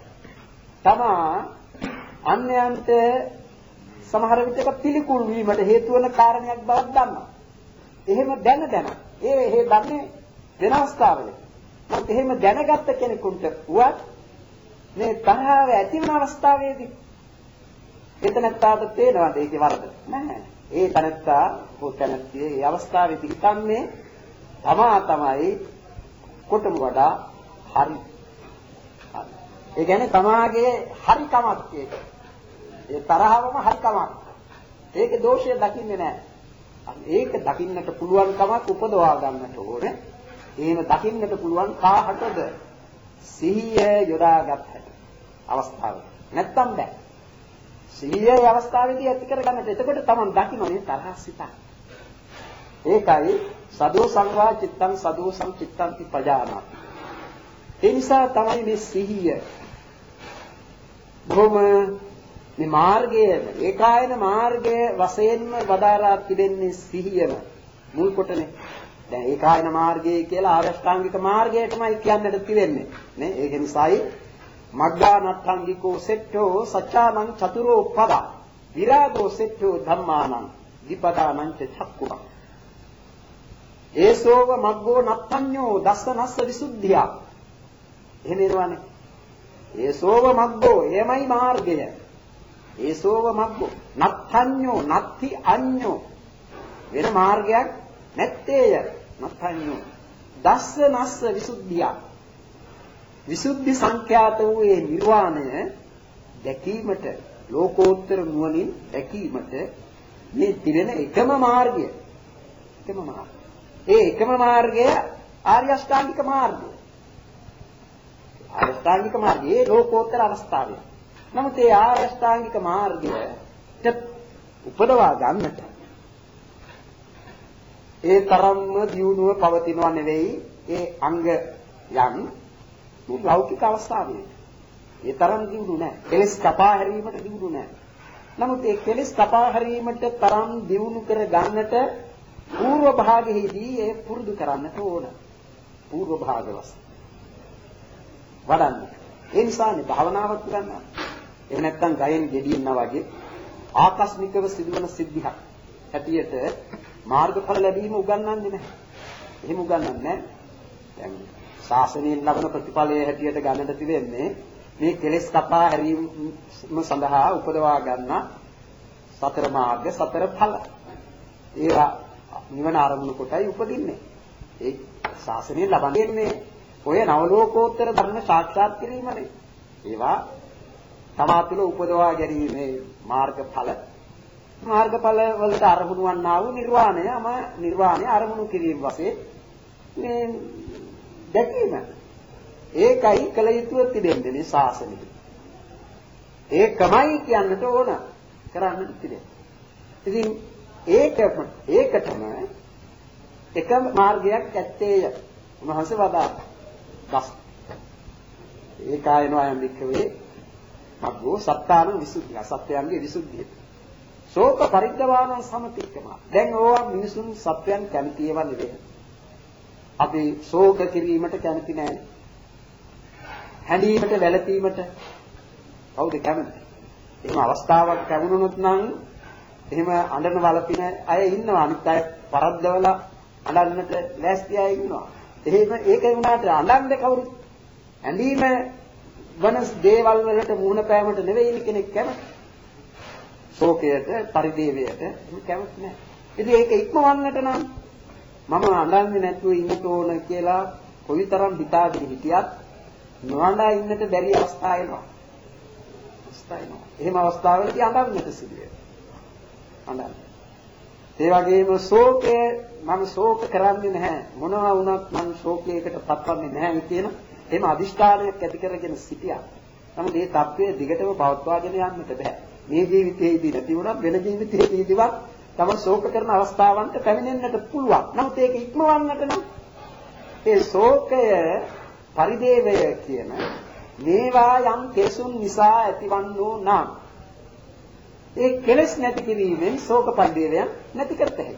තමා අන්‍යයන්ට සමහර විටක පිළිකුල් වීමට හේතු වන කාරණයක් බවක් දන්නවා. එහෙම දැන දැන ඒ ඒ දන්නේ වෙන අවස්ථාවල. මොකද එහෙම දැනගත්ත කෙනෙකුට වුවත් මේ තරහව ඇති වෙන අවස්ථාවේදී එතනත්තාට තේනවාද ඒකේ වරද? නැහැ. ඒ තනත්තා හොතනත්තියේ ඒ අවස්ථාවේදී හිතන්නේ තමා තමයි කොටම වඩා හරි. ඒ කියන්නේ තමාගේ හරිකමක් ඒක. ඒ තරහවම හරිකමක්. ඒකේ දෝෂය දකින්නේ නැහැ. ඒක දකින්නට පුළුවන් කමක් උපදවා ගන්නට ඕනේ. එහෙම දකින්නට පුළුවන් කාහටද? සිහිය යොදාගත් හැටි. අවස්ථාව. නැත්තම් බෑ. සිහියේ අවස්ථාවේදී ඇති කර ගන්නට. එතකොට Taman දකින්නේ තරහ සිතක්. ඒකයි සදෝ සංවා චිත්තං සදෝ සංචිත්තං පජානාති. ඒ නිසා තමයි මේ සිහිය බොහොම මේ මාර්ගයේ ඒකායන මාර්ගයේ වශයෙන්ම වදාරා තිබෙන්නේ සිහියම මුල් කොටනේ. දැන් ඒකායන මාර්ගය කියලා ආරෂ්ඨාංගික මාර්ගයටමයි කියන්නට තිබෙන්නේ. නේ? ඒක නිසායි මග්ගා නට්ඨංගිකෝ සෙට්ඨෝ සච්චානං චතුරෝ පදා විරාගෝ සෙට්ඨෝ ධම්මානං විපදානං ච චක්කුණං. ඒසෝව මග්ගෝ නට්ඨඤ්ඤෝ දස්සනස්ස විසුද්ධිය. එහෙම නේදවනේ. ඒසෝව මග්ගෝ එමයි මාර්ගය. ඒසෝව මග්ගෝ නත්ථඤ්ඤෝ නත්ති අඤ්ඤෝ වෙන මාර්ගයක් නැත්තේය. නත්ථඤ්ඤෝ දස්ස නස්ස විසුද්ධිය. විසුද්ධි සංඛ්‍යාත වූ ඒ නිර්වාණය දැකීමට ලෝකෝත්තර නුවණින් දැකීමට මේ තිරෙන එකම මාර්ගය. එකම මාර්ගය. ඒ එකම මාර්ගය ආර්ය අෂ්ටාංගික මාර්ගය. ආර්ය අෂ්ටාංගික මාර්ගයේ ලෝකෝත්තර අවස්ථාවේ. නමුත් ඒ ආර්ය අෂ්ටාංගික මාර්ගයට උපදවා ගන්නට ඒ තරම්ම දියුණුව පවතිනව නෙවෙයි ඒ අංගයන් මේ ලෞකික අවස්ථාවේ. ඒ තරම් දියුණු නැහැ. කෙලස් කපා හැරීමට දියුණු නැහැ. නමුත් ඒ කෙලස් කපා හැරීමට තරම් දියුණු කර ගන්නට పూర్ව භාගයේදී ඒ පුරුදු කරන්නට ඕන. పూర్ව භාග වශයෙන් වඩන්න. ඒ නිසානේ භාවනාවක් කරනවා. එහෙම නැත්නම් ගයෙන් ගෙඩියනවා වගේ ආකස්මිකව සිදුවන සිද්ධියක් හැටියට මාර්ගඵල ලැබීම උගන්වන්නේ නැහැ. එහෙම උගන්වන්නේ නැහැ. දැන් ශාසනයෙන් ලබන ප්‍රතිඵලයේ හැටියට ගන්නට තිබෙන්නේ මේ කෙලෙස් කපා හැරීම සඳහා උපදවා ගන්න සතර මාර්ග සතර ඵල. ඒවා නිවන ආරම්භ කොටයි උපදින්නේ. ඒ ශාසනයෙන් ලබන්නේ ඔය නවලෝකෝත්තර ධර්ම සාක්ෂාත් කිරීමනේ. ඒවා තමා තුළ උපදවා ගැනීමේ මාර්ගඵල. මාර්ගඵල වලට අරමුණු වන්නා වූ නිර්වාණයම නිර්වාණය අරමුණු කිරීම වශයෙන් මේ දැකීම. ඒකයි කල යුතුව තිබෙන්නේ මේ ශාසනයේ. ඒකමයි කියන්නට ඕන කරන්නට තිබෙන්නේ. ඉතින් ඒක ඒකටම එක මාර්ගයක් ඇත්තේය. උන්වහන්සේ වදාළා. දස්. ඒකායනෝ අයම් වික්‍රේ මග්ගෝ සත්තාන විසුද්ධිය. සත්‍යයන්ගේ විසුද්ධිය. ශෝක පරිද්දවාන සමතික්කම. දැන් ඕවා මිනිසුන් සත්‍යයන් කැමති ඒවා නෙවෙයි. අපි ශෝක කිරීමට කැමති නැහැ. හැඬීමට වැළපීමට කවුද කැමති? එහෙම අවස්ථාවක් ලැබුණොත් නම් එහෙම අඬන වළපින අය ඉන්නවා. අනිත් අය පරද්දවලා අඬන්නට ලෑස්ති අය ඉන්නවා. එහෙම ඒක වුණාට අඬන්නේ කවුරුත්? ඇඬීම වන දේවල් වලට මුහුණ පෑමට නෙවෙයි කෙනෙක් කැමති. ශෝකයට, පරිදේවයට එහෙම කැමති නැහැ. ඉතින් ඒක ඉක්මවන්නට නම් මම අඬන්නේ නැතුව ඉන්න ඕන කියලා කොයිතරම් හිතාගෙන හිටියත් නොඅඬා ඉන්නට බැරි අවස්ථා එනවා. අවස්ථා එනවා. එහෙම අවස්ථාවලදී අඬන්නට සිදු වෙනවා. අඬන්න. ඒ වගේම ශෝකය මම ශෝක කරන්නේ නැහැ. මොනවා වුණත් මම ශෝකයකට පත්වන්නේ නැහැ කියන එහෙම අදිෂ්ඨානයක් ඇති කරගෙන සිටියා. නමුත් මේ தත්ත්වය දිගටම පවත්වාගෙන යන්නට බෑ. මේ ජීවිතයේදී නැති වුණත් වෙන ජීවිතයේදීවත් තම ශෝක කරන අවස්ථාවන්ට පැමිණෙන්නට පුළුවන්. නමුත් ඒක ඉක්මවන්නට නම් ඒ ශෝකය පරිදේවය කියන මේවා යම් කෙලෙසුන් නිසා ඇතිවන්නෝ නම් ඒ කෙලෙස් නැති කිරීමෙන් ශෝක පරිදේවයන් නැති කරත හැකියි.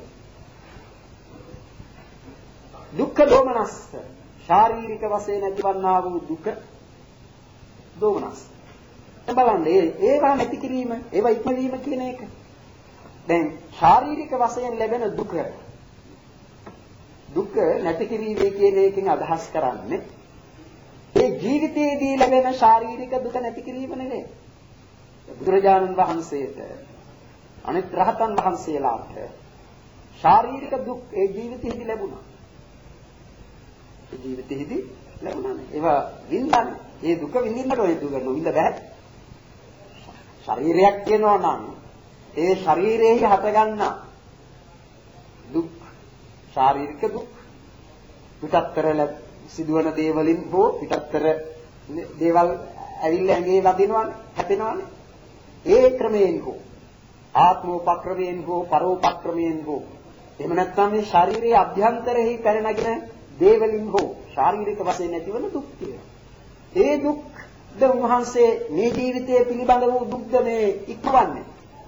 දුක්ඛ දෝමනස්ස ශාරීරික වශයෙන් ඇතිවන්නා වූ දුක දෝමනස්ස. බලන්නේ ඒවා නැති කිරීම, ඒවා ඉක්මවීම කියන එක. දැන් ශාරීරික වශයෙන් ලැබෙන දුක දුක නැති කිරීම කියන එකෙන් අදහස් කරන්නේ ඒ ජීවිතයේදී ලැබෙන ශාරීරික දුක නැති කිරීම නෙවෙයි. බුදුරජාණන් වහන්සේට අනිත් රහතන් වහන්සේලාට ශාරීරික දුක් ඒ ජීවිතයේදී ලැබුණා. ඒ ජීවිතයේදී ලැබුණානේ. ඒවා විඳන්නේ. ඒ දුක විඳින්නට ඔය දුක නොවිඳ බෑ. ශරීරයක් කියනවා නම් ඒ ශරීරයේ හටගන්න දුක් ශාරීරික දුක් පිටත්තර සිදුවන දේවලින් හෝ පිටත්තර දේවල් ඇවිල්ලා ඇඟේ වදිනවනේ හැපෙනවනේ ඒ ක්‍රමයෙන් හෝ ආත්මෝපක්‍රමයෙන් හෝ පරෝපක්‍රමයෙන් හෝ එහෙම නැත්නම් මේ ශාරීරික අභ්‍යන්තරෙහි පැනනගෙන දේවලින් හෝ ශාරීරික වශයෙන් ඇතිවන දුක් කියලා. ඒ දුක් ද උන්වහන්සේ මේ ජීවිතයේ පිළිබඳ වූ දුක්ද මේ ඉක්මවන්නේ.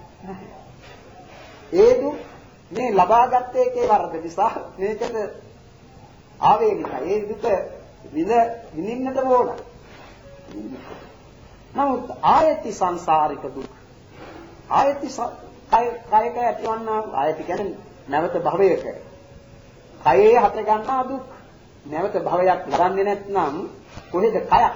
ඒ දුක් මේ ලබාගත් එකේ වරද නිසා මේකට ආවේනිකයි. ඒ දුක විඳ විඳින්නට ඕන. නමුත් ආයති සංසාරික දුක් ආයති කායක ඇතිවන්නා ආයති කියන්නේ නැවත භවයක කයේ හට ගන්නා දුක් නැවත භවයක් ලබන්නේ නැත්නම් කොහෙද කයක්?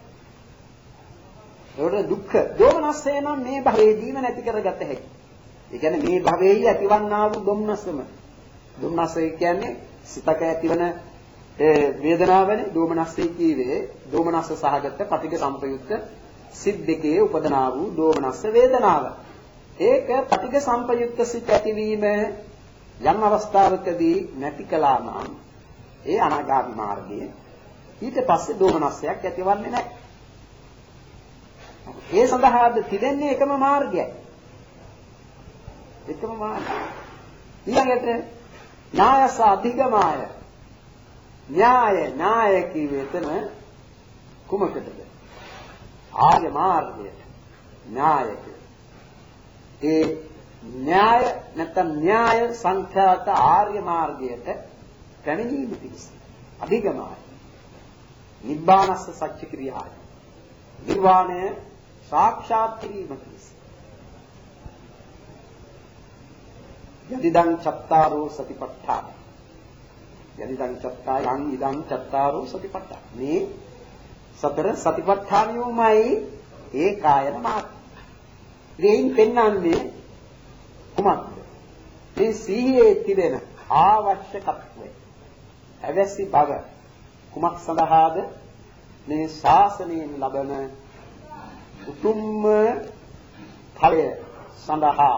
ඒකට දුක්ඛ දෝමනස්සේ නම් මේ භවයේදීම නැති කරගත හැකියි. ඒ කියන්නේ මේ භවයේදී ඇතිවන්නා වූ දුම්නසම. දුම්නසය කියන්නේ සිතක ඇතිවන වේදනාවනේ. දෝමනස්සේ කියවේ දෝමනස්ස සහගත පටිඝ සම්පයුක්ත සිත් දෙකේ උපදනා වූ දෝමනස්ස වේදනාව. ඒක පටිඝ සම්පයුක්ත සිත් ඇතිවීම යම් අවස්ථාවකදී නැති කළා නම් ඒ අනාගාමී මාර්ගයේ ඊට පස්සේ දෝමනස්සයක් ඇතිවන්නේ නැහැ. ඒ සඳහාද තිබෙන්නේ එකම මාර්ගයයි. එකම මාර්ගය. ඊළඟට ඥායස අධිගමාය. න්‍යාය න්‍යාය කියවෙතන කුමකටද? ආර්ය මාර්ගයට. න්‍යායක. ඒ න්‍යාය නැත්නම් න්‍යාය සංඛ්‍යාත ආර්ය මාර්ගයට පැමිණීම පිණිස අධිගමාය. නිබ්බානස්ස සත්‍ය ක්‍රියාය. නිර්වාණය සාක්ෂාත් කිරීම පිණිස. යදිදං චත්තාරෝ සතිපට්ඨාන. යදිදං චත්තාරං ඉදං චත්තාරෝ සතිපට්ඨාන. මේ සතර සතිපට්ඨානියුමයි ඒ කායන මාර්ගය. දෙයින් පෙන්වන්නේ කුමක්ද? මේ සීයේ තිබෙන අවශ්‍යකත්වය. අවශ්‍ය බව කුමක් සඳහාද? මේ ශාසනයෙන් ලබන උතුම්ම ඵලය සඳහා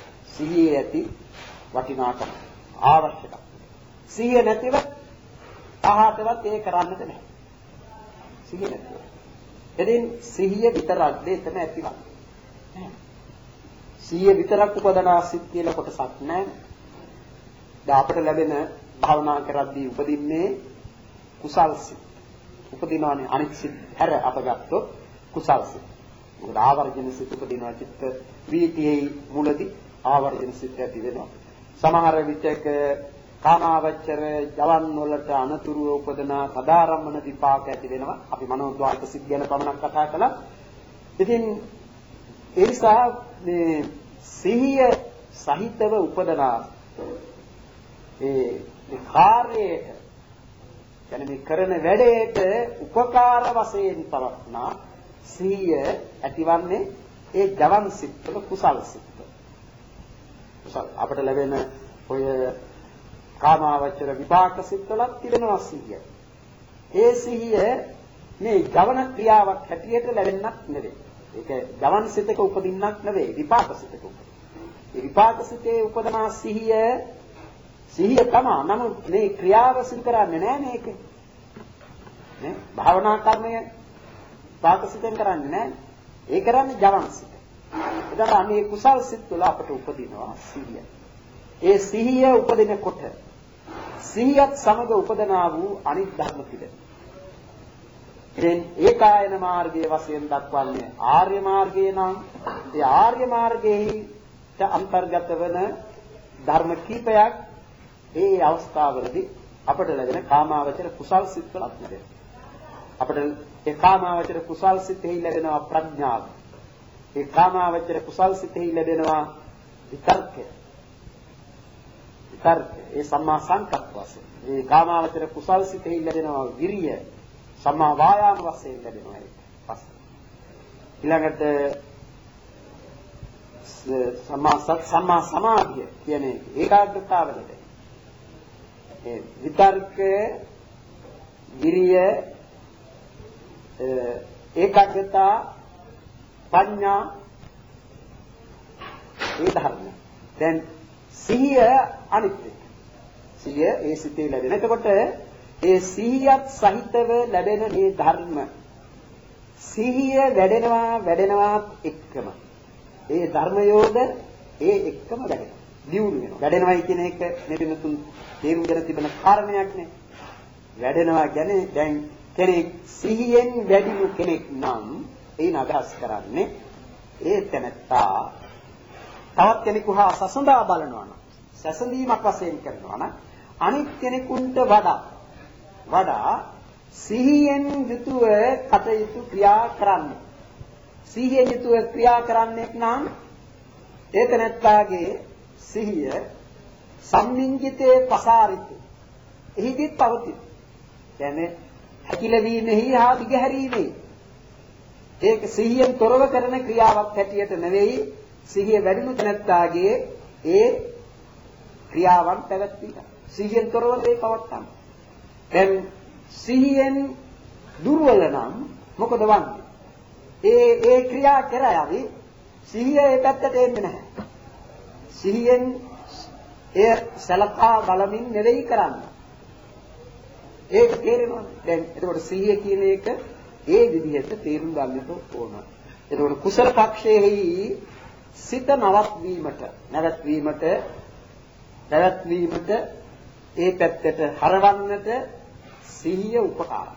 සිහියේ ඇති වටිනාකම අවශ්‍යයි. සිහිය නැතිව පහටවත් ඒ කරන්නට නැහැ. සිහිය නැතුව. එදින් සිහිය විතරක් දෙතන ඇතිවන්නේ. සිහිය විතරක් උපදනා සිත් කියලා කොටසක් නැහැ. දැන් අපට ලැබෙන භාවනා කරද්දී උපදින්නේ කුසල් සිත්. උපදිනවානේ අනිත් සිත් හැර අපගත්තොත් කුසල් සිත්. මොකද ආවර්ජන සිත් උපදිනවා චිත්ත වීතියේ මුලදී ආවර්ජන සිත් ඇති වෙනවා. සමහර විටක කාමාවචර ජවන් වලට අනතුරු උපදන සදාරම්මන විපාක ඇති වෙනවා. අපි මනෝද්වාරක සිත් ගැන පමණක් කතා කළා. ඉතින් ඒ නිසා මේ සිහිය සහිතව උපදනා ඒ කාර්යයට يعني මේ කරන වැඩේට උපකාර වශයෙන් පවත්නා සිහිය ඇතිවන්නේ ඒ ජවන් සිත්වල කුසල සිත්. කුසල අපට ලැබෙන ඔය කාමාවචර විපාක සිත්වලත් තිබෙනවා සිහිය. ඒ සිහිය මේ ජවන ක්‍රියාවක් හැටියට ලැබෙන්නක් නෙවෙයි. ඒක ජවන් සිතක උපදින්නක් නෙවෙයි විපාක සිතක උපදින. ඒ විපාක සිතේ උපදනා සිහිය සිහිය තමයි. නමුත් මේ ක්‍රියාව සිදු කරන්නේ නැහැ මේක. නේ? භාවනා කර්මය විපාක සිතෙන් කරන්නේ නැහැ. ඒ කරන්නේ ජවන් සිත. එතන මේ කුසල් සිත් වල අපට උපදිනවා සිහිය. ඒ සිහිය උපදිනකොට සිහියත් සමග උපදනා වූ අනිත් ධර්ම පිළිද. එතෙන් ඒකායන මාර්ගයේ වශයෙන් දක්වන්නේ ආර්ය මාර්ගය නම් ඒ ආර්ය මාර්ගයේ අන්තර්ගත වන ධර්ම කීපයක් ඒ අවස්ථාවලදී අපට ලැබෙන කාමාවචර කුසල් සිත් වලත් ලැබෙනවා. අපට ඒ කාමාවචර කුසල් සිතෙහි ලැබෙනවා ප්‍රඥාව. ඒ කාමාවචර කුසල් සිතෙහි ලැබෙනවා විතර්කය. විතර්කය ඒ සම්මා සංකප්ප වශයෙන්. ඒ කාමාවචර කුසල් සිතෙහි ලැබෙනවා විරිය. සම්මා වායාම වශයෙන් ලැබෙනවා ඒක. පස්ස. ඊළඟට සම්මා සත් සම්මා සමාධිය කියන්නේ ඒකාග්‍රතාවලට. ඒ විතර්කය විරිය ඒකාග්‍රතා පඤ්ඤා ඒ ධර්ම. දැන් සිහිය අනිත් එක. සිහිය ඒ සිතේ ලැබෙන. එතකොට ඒ සිහියත් සහිතව ලැබෙන මේ ධර්ම සිහිය වැඩෙනවා වැඩෙනවා එක්කම ඒ ධර්ම යෝග ඒ එක්කම වැඩෙනවා. දියුණු වෙනවා. වැඩෙනවයි කියන එක මෙතනතුන් තේරුම් ගන්න තිබෙන කාරණයක් නේ. වැඩෙනවා කියන්නේ දැන් කෙනෙක් සිහියෙන් වැඩිණු කෙනෙක් නම් ඒන අදහස් කරන්නේ ඒ තැනත්තා තවත් කෙනෙකු හා සසඳා බලනවා නම් සසඳීමක් වශයෙන් කරනවා නම් අනිත් කෙනෙකුට වඩා වඩා සිහියෙන් යුතුව කටයුතු ක්‍රියා කරන්නේ. සිහියෙන් යුතුව ක්‍රියා කරන්නේ නම් ඒ තැනත්තාගේ සිහිය සම්මිංජිතේ පසාරිත එහිදීත් පවතින. කියන්නේ හැකිලවීමෙහි හා දිගහැරීමේ ඒක සිහියෙන් තොරව කරන ක්‍රියාවක් හැටියට නෙවෙයි සිහිය වැඩිණු තැනත්තාගේ ඒ ක්‍රියාවන් පැවැත්වීම. සිහියෙන් තොරව ඒ පවත්තන. දැන් සිහියෙන් දුර්වල නම් මොකද වන්නේ? ඒ ඒ ක්‍රියා කරાવી සිහිය ඒ පැත්තට එන්නේ නැහැ. සිහියෙන් ඒ සලකා බලමින් නෙවෙයි කරන්නේ. ඒක තේරෙනවද? දැන් එතකොට සිහිය කියන එක ඒ විදිහට තේරුම් ගන්නට ඕන. එතකොට කුසල පක්ෂයේහි සිත නවත්වීමට, නැවැත්වීමට, නැවැත්වීමට ඒ පැත්තට හරවන්නට සිහිය උපකාරයි.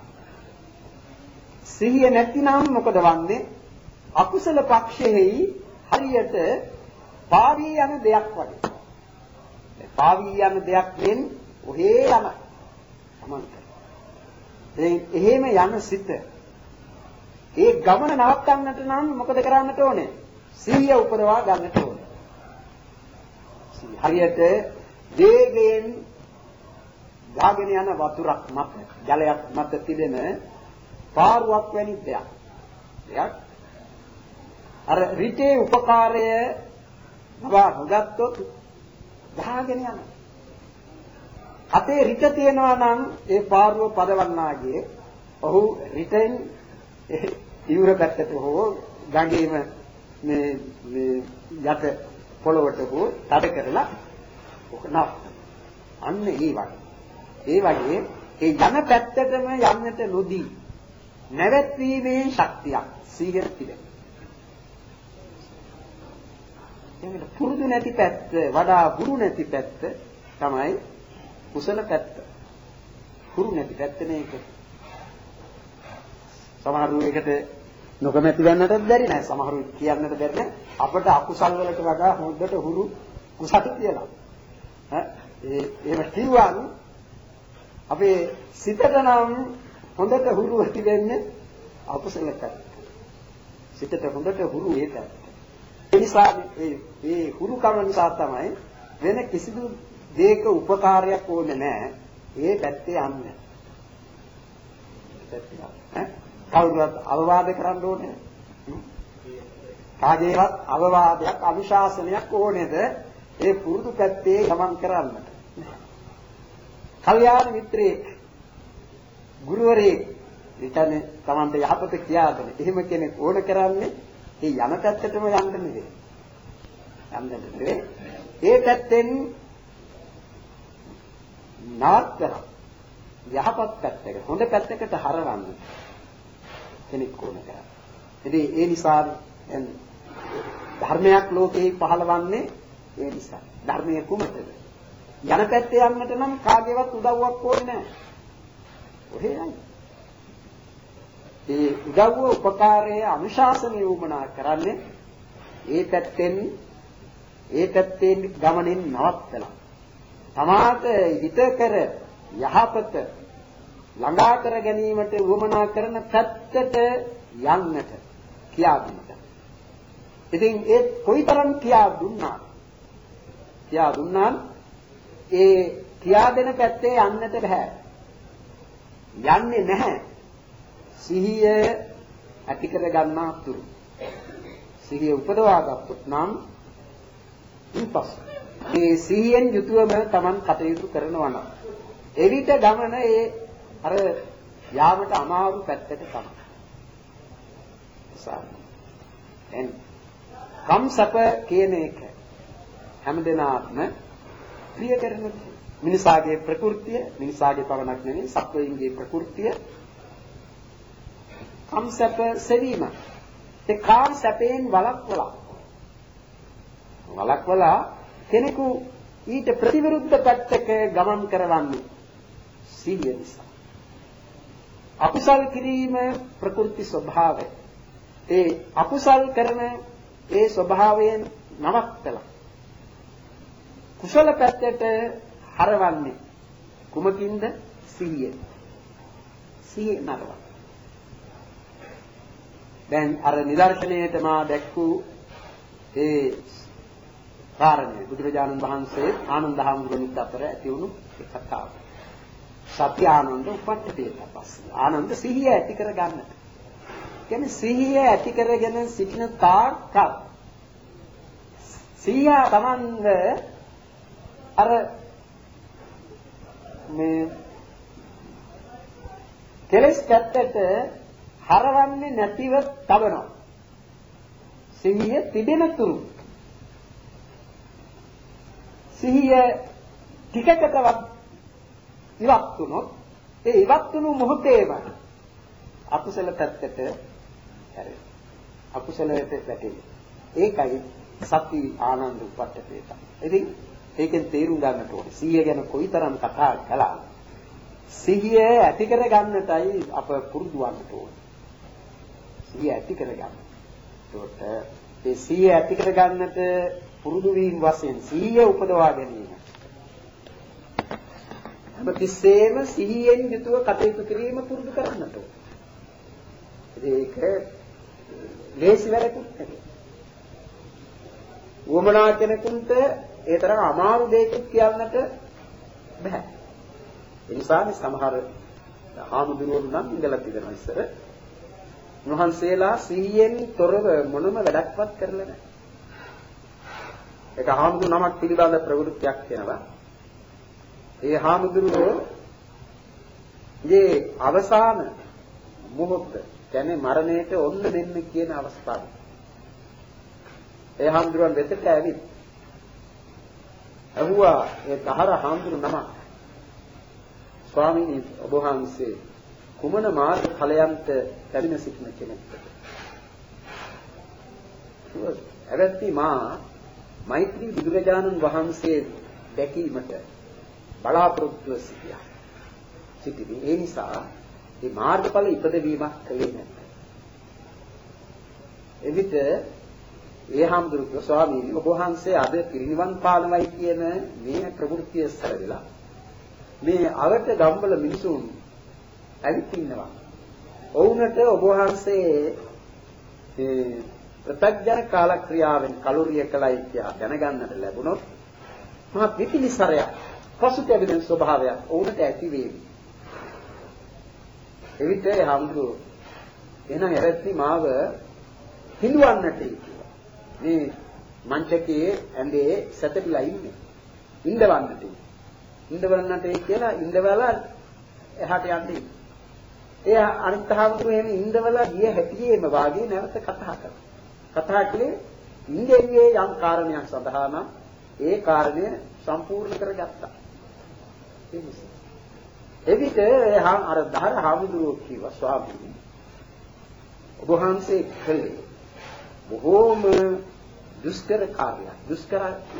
සිහිය නැතිනම් මොකද වන්නේ? අකුසල පක්ෂයේහි හරියට පාවී යන දෙයක් වගේ. පාවී යන දෙයක් වෙන ඔහේ යන සමන්ත. එහෙම යන සිත ඒ ගමන නවත්තන්නට නම් මොකද කරන්නට ඕනේ? සිහිය උපදවා ගන්නට ඕනේ. හරියට වේගයෙන් ගාගෙන යන වතුරක් මත ජලයක් මත තිබෙන පාරුවක් වැනි දෙයක්. දෙයක් අර රිටේ උපකාරය ලබා නොගත්තොත් ගාගෙන යන. අපේ රිට තියනවා නම් ඒ පාරුව පදවන්නාගේ ඔහු රිටෙන් ඉවුර පැත්තට හෝ ගඟේම මේ මේ යට පොළවට හෝ තද කරලා ඔක නව. අන්න ඒ වගේ. ඒ වගේ ඒ යන පැත්තටම යන්නට නොදී නැවැත්වීමේ ශක්තියක් සීහිය තිබෙනවා. එන්නේ පුරුදු නැති පැත්ත වඩා ගුරු නැති පැත්ත තමයි කුසල පැත්ත. ගුරු නැති පැත්ත නේක. සමහරු එකට නොකමැති වෙන්නටත් බැරි නෑ. සමහරු කියන්නට බැරි නෑ. අපිට අකුසල් වලට වඩා හොඳට හුරු කුසල කියලා. ඈ ඒ එහෙම කිව්වම අපේ සිතට නම් හොඳට හුරු ඇති වෙන්නේ අකුසල පැත්ත. සිතට හොඳට හුරු ඒ පැත්ත. ඒ නිසා ඒ ඒ හුරුකම නිසා තමයි වෙන කිසිදු දෙයක උපකාරයක් ඕනේ නැහැ. ඒ පැත්තේ යන්න. ඈ කවුරුත් අවවාද කරන්න ඕනේ. කාගේවත් අවවාදයක් අනුශාසනයක් ඕනේද? ඒ පුරුදු පැත්තේ ගමන් කරන්නට. කල්යාණ මිත්‍රයෙක් ගුරුවරයෙක් විතනේ Tamante යහපත කියාගෙන එහෙම කෙනෙක් ඕන කරන්නේ ඒ යන පැත්තටම යන්න නෙවෙයි. යන්න නෙවෙයි. ඒ පැත්තෙන් නාත්තර යහපත් පැත්තකට හොඳ පැත්තකට හරවන්න කෙනෙක් ඕන කරා. ඉතින් ඒ නිසා ධර්මයක් ලෝකේ පහළවන්නේ ඒ නිසා. ධර්මයේ කුමටද? යන පැත්තේ යන්නට නම් කාගේවත් උදව්වක් ඕනේ නැහැ. ඔහේ යන්න. ඒ උදව්ව උපකාරයේ අනුශාසනීය වුණා කරන්නේ ඒ පැත්තෙන් ඒ පැත්තෙන් ගමනින් නවත්තලා. තමාට හිත කර යහපත ළඟා කර ගැනීමට වමනා කරන පැත්තට යන්නට කියා දුන්නා. ඉතින් ඒ කොයිතරම් කියා දුන්නා කියා දුන්නා ඒ කියා දෙන පැත්තේ යන්නට බෑ. යන්නේ නැහැ. සිහිය ඇති කර ගන්නා තුරු. සිහිය උපදවා ගත්තොත් නම් ඉපස්. ඒ සිහියෙන් යුතුවම Taman කටයුතු කරනවා නම් එවිට ගමන ඒ අර යාමට අමාරු පැත්තට තමයි. එන් කම්සප කියන එක හැමදෙනාත්ම ප්‍රිය කරන මිනිසාගේ ප්‍රകൃතිය මිනිසාගේ පවණක් නෙවෙයි සත්වයින්ගේ ප්‍රകൃතිය කම්සප සෙවීම ඒ කාම සැපයෙන් වළක්වලා වළක්වලා කෙනෙකු ඊට ප්‍රතිවිරුද්ධ පැත්තක ගමන් කරවන්නේ සිහිය නිසා. අකුසල් කිරීම ප්‍රകൃති ස්වභාවය. ඒ අකුසල් කරන ඒ ස්වභාවයෙන් නවත්තලා කුසල පැත්තට හරවන්නේ කුමකින්ද? සිහිය. සිහිය නරවන. දැන් අර නිදර්ශනයේට මා දැක්වූ ඒ කාරණේ බුදුරජාණන් වහන්සේ ආනන්ද හාමුදුරුවන්ට අතර ඇති වුණු කතාව. සත්‍ය ආනන්ද උපට්ඨපේත පස්සේ ආනන්ද සිහිය ඇති කර ගන්නට. කියන්නේ සිහිය ඇති කරගෙන සිටින තාක්කල් සිහිය තමන්ව අර මේ කෙලස් පැත්තට හරවන්නේ නැතිව තබනවා. සිහිය තිබෙන තුරු සිහිය ටිකකටවත් ඉවත් වුණොත් ඒ ඉවත් වුණු මොහොතේම අකුසල පැත්තට හැරෙනවා. අකුසලයට වැටෙනවා. ඒකයි සති ආනන්ද උපට්ඨපේත. ඉතින් ඒකෙන් තේරුම් ගන්නට ඕනේ සිහිය ගැන කොයිතරම් කතා කළා. සිහිය ඇති කර ගන්නටයි අප පුරුදු වන්නට ඕනේ. සිහිය ඇති කර ගන්න. ඒකට ඒ සිහිය ඇති කර ගන්නට පුරුදු වීම වශයෙන් සිහිය උපදවා ගැනීම. හැමතිස්සෙම සිහියෙන් යුතුව කටයුතු කිරීම පුරුදු කරන්නට ඕනේ. ඒක ලේසි වැඩකුත් නෙවෙයි. වමනා කෙනෙකුට ඒ තරම් අමාරු දෙයක් කියන්නට බෑ. ඒ නිසා සමහර හාමුදුරුවෝ නම් ඉඳලා තිබෙනවා ඉස්සර. උන්වහන්සේලා සිහියෙන් තොරව මොනම වැඩක්වත් කරලා නැහැ. ඒක හාමුදුරු නමක් පිළිබඳ ප්‍රවෘත්තියක් වෙනවා. ඒ හාමුදුරුවෝ මේ අවසාන මොහොත කියන්නේ මරණයට ඔන්න දෙන්න කියන අවස්ථාව. ඒ හාමුදුරුවන් වෙතට ඇවිත් ඇහුවා ඒ දහර හාමුදුරු නමක් ස්වාමීනි ඔබ වහන්සේ කුමන මාර්ග ඵලයන්ට පැමිණ සිටින කෙනෙක්ද? එවැත්නි මා මෛත්‍රී බුදුරජාණන් වහන්සේ දැකීමට බලාපොරොත්තු සිටියා. සිටිනේ ඒ නිසා මේ මාර්ගඵල ඉපදවීමක් කලේ නැහැ. එවිට ඒ හාමුදුරුවෝ ස්වාමීනි ඔබ වහන්සේ අද පිරිනිවන් පානවයි කියන මේ ප්‍රවෘත්තිය සැරවිලා මේ අවට ගම්වල මිනිසුන් ඇවිත් ඉන්නවා. ඔවුන්ට ඔබ වහන්සේ ඒ ප්‍රත්‍යඥ කාලක්‍රියාවෙන් කලුරිය කලයි කියලා දැනගන්නට ලැබුණොත් මහා පිටිනිසරයක් පසුතැවෙන ස්වභාවයක් ඔවුන්ට ඇති වේවි. එවිට ඒ හාමුදුරුවෝ එහෙනම් ඇරෙත්නි මාව හිඳවන්නට කියලා. මේ මංචකයේ ඇඳේ සැතපීලා ඉන්නේ. ඉඳවන්නට. ඉඳවන්නට කියලා ඉඳවලා එහාට යන්නේ. ඒ අනිත් හාමුදුරුවෝ එහෙම ඉඳවලා ගිය හැටියේම වාගේ නැවත කතා කරා. කතා කළේ ඉන්දියාවේ යම් කාරණයක් සඳහා නම් ඒ කාරණය සම්පූර්ණ කරගත්තා. ඒ නිසා එවිට අර දහර හාමුදුරුවෝ කිව්වා ස්වාමීනි ඔබ වහන්සේ කළේ බොහෝම දුෂ්කර කාර්යයක්. දුෂ්කර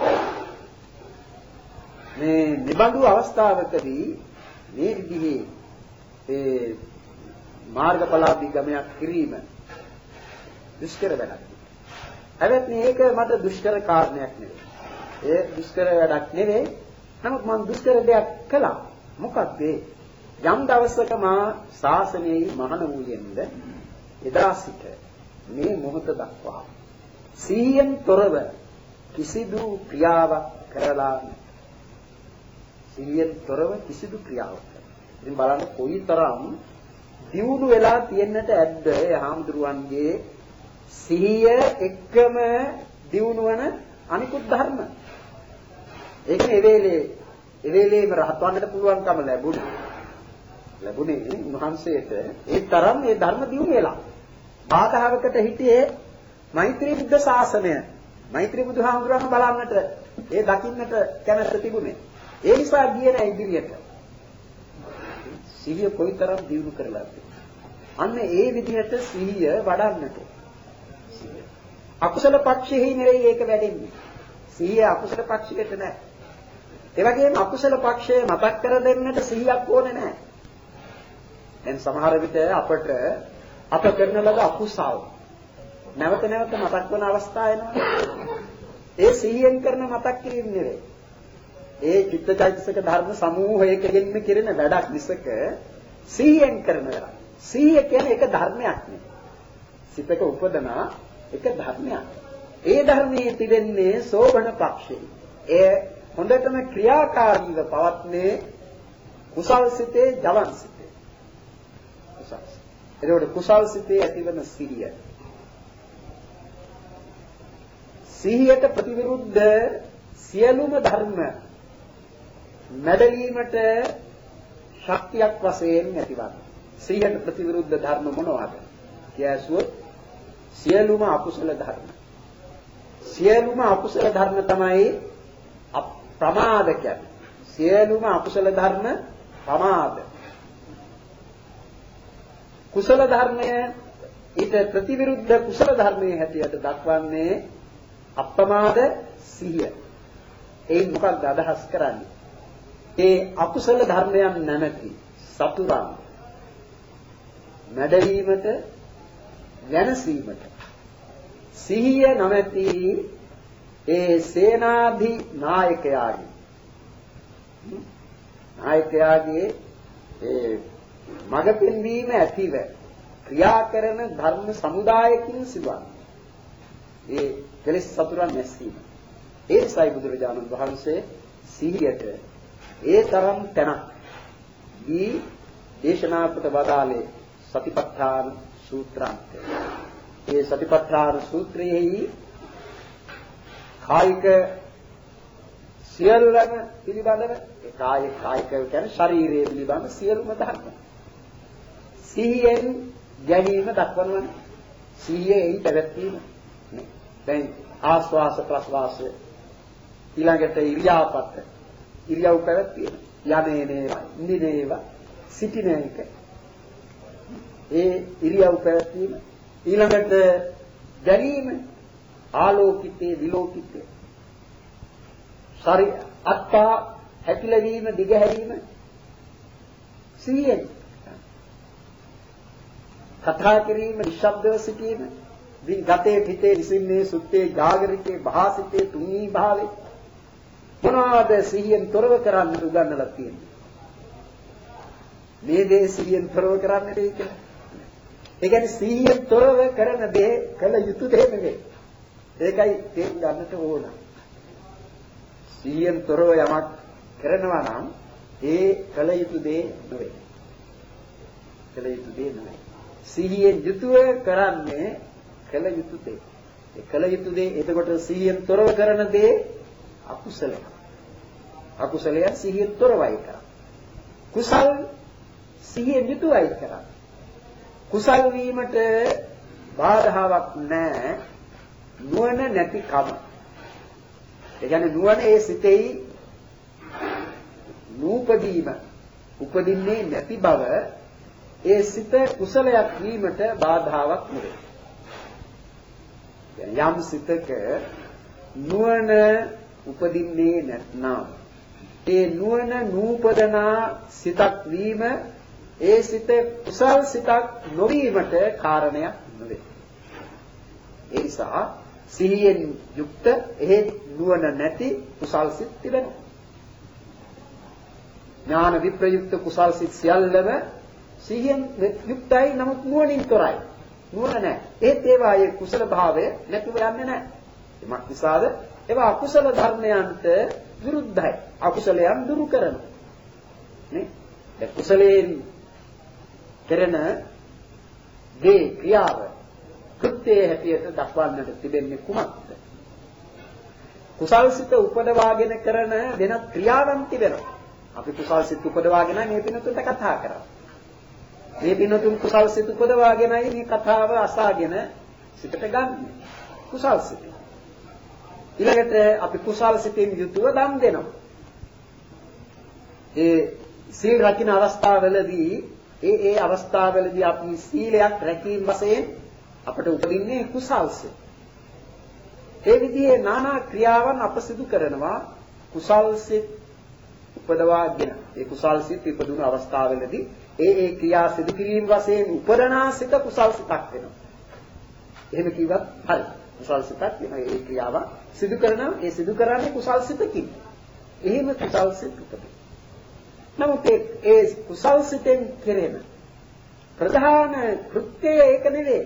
මේ නිබඳු අවස්ථාවකදී මේ විදිහේ ඒ මාර්ගඵලාභිගමයක් කිරීම දුෂ්කර වැඩක්. හැබැයි මේක මට දුෂ්කර කාරණයක් නෙවෙයි. ඒ දුෂ්කර වැඩක් නෙවෙයි. නමුත් මම දුෂ්කර දෙයක් කළා. මොකක්ද ඒ? යම් දවසක මා ශාසනයේ මහාන වූයෙන්ද එදා සිට මේ මොහොත දක්වා සීයෙන් තොරව කිසිදු ක්‍රියාවක් කරලා නැහැ. සීයෙන් තොරව කිසිදු ක්‍රියාවක්. ඉතින් බලන්න කොයිතරම් දියුණු වෙලා තියෙන්නට ඇද්ද ඒ හාමුදුරුවන්ගේ සිහිය එක්කම දියුණු වන අනිකුත් ධර්ම. ඒක නේ වේලේ ඒ වේලේම රහත් වන්නට පුළුවන්කම ලැබුණේ. ලැබුණේ උන්වහන්සේට ඒ තරම් මේ ධර්ම දියුණු වෙලා. බාධාවකට හිටියේ මෛත්‍රී බුද්ධ ශාසනය. මෛත්‍රී බුදුහාමුදුරන් බලන්නට ඒ දකින්නට කැමැත්ත තිබුණේ. ඒ නිසා ගියේ නැහැ ඉදිරියට. සිහිය කොයිතරම් දියුණු කරලාද? අන්න ඒ විදිහට සිහිය වඩන්නට. අකුසල පක්ෂෙහි නෙවෙයි ඒක වැඩෙන්නේ. සිහිය අකුසල පක්ෂයට නෑ. ඒ වගේම අකුසල පක්ෂය මතක් කර දෙන්නට සිහියක් ඕනේ නෑ. දැන් සමහර විට අපට අප කරන ලද අකුසල් නැවත නැවත මතක් වන අවස්ථා එනවා. ඒ සිහියෙන් කරන මතක් කිරීම නෙවෙයි. ඒ චිත්තචෛතසික ධර්ම සමූහයකින්ම කෙරෙන වැඩක් මිසක සිහියෙන් කරන වැඩක්. සිහිය කියන්නේ එක ධර්මයක් නෙවෙයි. සිතක උපදන එක ධර්මයක්. ඒ ධර්මයේ තිබෙන්නේ සෝබන පක්ෂේ. ඒ හොඳටම ක්‍රියාකාරීව පවත්නේ කුසල් සිතේ ජවන් සිතේ. කුසල්. එතකොට කුසල් සිතේ ඇතිවන සිහිය. සිහියට ප්‍රතිවිරුද්ධ සියලුම ධර්ම මැඩලීමට ශක්තියක් වශයෙන් ඇතිවන. සිහියට ප්‍රතිවිරුද්ධ ධර්ම මොනවාද? කියසුවොත් සියලුම අකුසල ධර්ම. සියලුම අකුසල ධර්ම තමයි ප්‍රමාද කියන්නේ. සියලුම අකුසල ධර්ම ප්‍රමාද. කුසල ධර්මය ඊට ප්‍රතිවිරුද්ධ කුසල ධර්මයේ හැටියට දක්වන්නේ අප්‍රමාද සිහිය. ඒ මොකක්ද අදහස් කරන්නේ? ඒ අකුසල ධර්මයන් නැමැති සතුරන් මැඩවීමට වෙනසීමට සිහිය නැමැති ඒ සේනාධි නායකයාගේ නායකයාගේ ඒ මඟ පෙන්වීම ඇතිව ක්‍රියා කරන ධර්ම සමුදායකින් සිදුවන ඒ කෙලෙස් සතුරන් නැසීම. ඒ සයි බුදුරජාණන් වහන්සේ සිහියට ඒ තරම් තැනක් දී දේශනා කොට වදාළේ සතිපට්ඨාන සූත්‍රාන්තය. ඒ සතිපට්ඨාන සූත්‍රයේහි කායික සියල්ලම පිළිබඳව ඒ කාය කායික කියන්නේ ශරීරයේ පිළිබඳ සියලුම ධර්ම සිහියෙන් ගැනීම දක්වනවා. සිහියෙන් පැවැත්වීම නේ. දැන් ආස්වාස ප්‍රස්වාස ඊළඟට ඉරියාපත ඉරියව් පැවැත්වීම යමේනේව නිදේව සිටින එක. ඒ ඉරියව් පැවැත්වීම ඊළඟට දැරීම ආලෝකිතේ විලෝකිතේ ශරි අත්තා හැකිලවීම දිගහැරීම සිහියෙන් කතා කිරීම නිශ්ශබ්දව සිටීම දින් ගතේ පිටේ විසින්නේ සුත්තේ ජාගරිතේ භාසිතේ තුනී භාවේ මොනවාද සිහියෙන් තොරව කරන්න උගන්වලා තියෙන්නේ මේ දේ සිහියෙන් තොරව කරන්න දෙයි කියලා. ඒ කියන්නේ සිහියෙන් තොරව කරන දේ කළ යුතු දේ නෙවෙයි. ඒකයි තේරුම් ගන්නට ඕන. සිහියෙන් තොරව යමක් කරනවා නම් ඒ කළ යුතු දේ නෙවෙයි. කළ යුතු දේ නෙවෙයි. සිහියෙන් යුතුව කරන්නේ කළ යුතු දේ. ඒ කළ යුතු දේ එතකොට සිහියෙන් තොරව කරන දේ අකුසලයි. අකුසලය සිහියෙන් තොරවයි කරන්නේ. කුසල් සිහියෙන් යුතුවයි කරන්නේ. කුසල් වීමට බාධාවක් නැහැ නුවණ නැති කම. ඒ කියන්නේ නුවණ ඒ සිතෙහි නූපදීම උපදින්නේ නැති බව ඒ සිත කුසලයක් වීමට බාධාවක් නෙවේ. යම් සිතක නුවණ උපදින්නේ නැත්නම් ඒ නුවණ නූපදනා සිතක් වීම ඒ සිත කුසල් සිතක් නොවීමට කාරණයක් නෙවේ. ඒ නිසා සිහියෙන් යුක්ත එහෙ නුවණ නැති කුසල් සිත් තිබෙනවා. ඥාන විප්‍රයුක්ත කුසල් සිත් සියල්ලම සිහියෙන් යුක්තයි නමුත් නුවණින් තොරයි. නුවණ නැහැ. ඒත් ඒවායේ කුසල භාවය නැතිව යන්නේ නැහැ. එමත් නිසාද ඒවා අකුසල ධර්මයන්ට විරුද්ධයි. අකුසලයන් දුරු කරනවා. නේ? ඒ කුසලයෙන් කරන දේ ක්‍රියාව කෘත්‍යයේ හැටියට දක්වන්නට තිබෙන්නේ කුමක්ද? කුසල්සිත උපදවාගෙන කරන වෙනත් ක්‍රියාවන් තිබෙනවා. අපි කුසල්සිත උපදවාගෙනයි මේ පිනතුන්ට කතා කරන්නේ. මේ පිනතුන් කුසල්සිත උපදවාගෙනයි මේ කතාව අසාගෙන සිතට ගන්න. කුසල්සිත. ඊළඟට අපි කුසල්සිතින් යුතුව දන් දෙනවා. ඒ සීල් රකින්න අවස්ථාවවලදී ඒ ඒ අවස්ථාවවලදී අපි සීලයක් රැකීම වශයෙන් අපට උපදින්නේ කුසල්සිත. ඒ විදිහේ নানা ක්‍රියාවන් අප සිදු කරනවා කුසල්සිත උපදවාගෙන. ඒ කුසල්සිත ඉපදුණු අවස්ථාවවලදී ඒ ඒ ක්‍රියා සිදු කිරීම වශයෙන් උපදනාසිත කුසල්සිතක් වෙනවා. එහෙම කිව්වත් හරි. කුසල්සිතක් වෙනවා. ඒ ක්‍රියාව සිදු කරනවා. ඒ සිදු කරන්නේ කුසල්සිතකින්. එහෙම කුසල්සිත උපදිනවා. නමුත් ඒ කුසල්සිතෙන් කෙරෙන ප්‍රධාන කෘත්‍යය ඒක නෙවෙයි.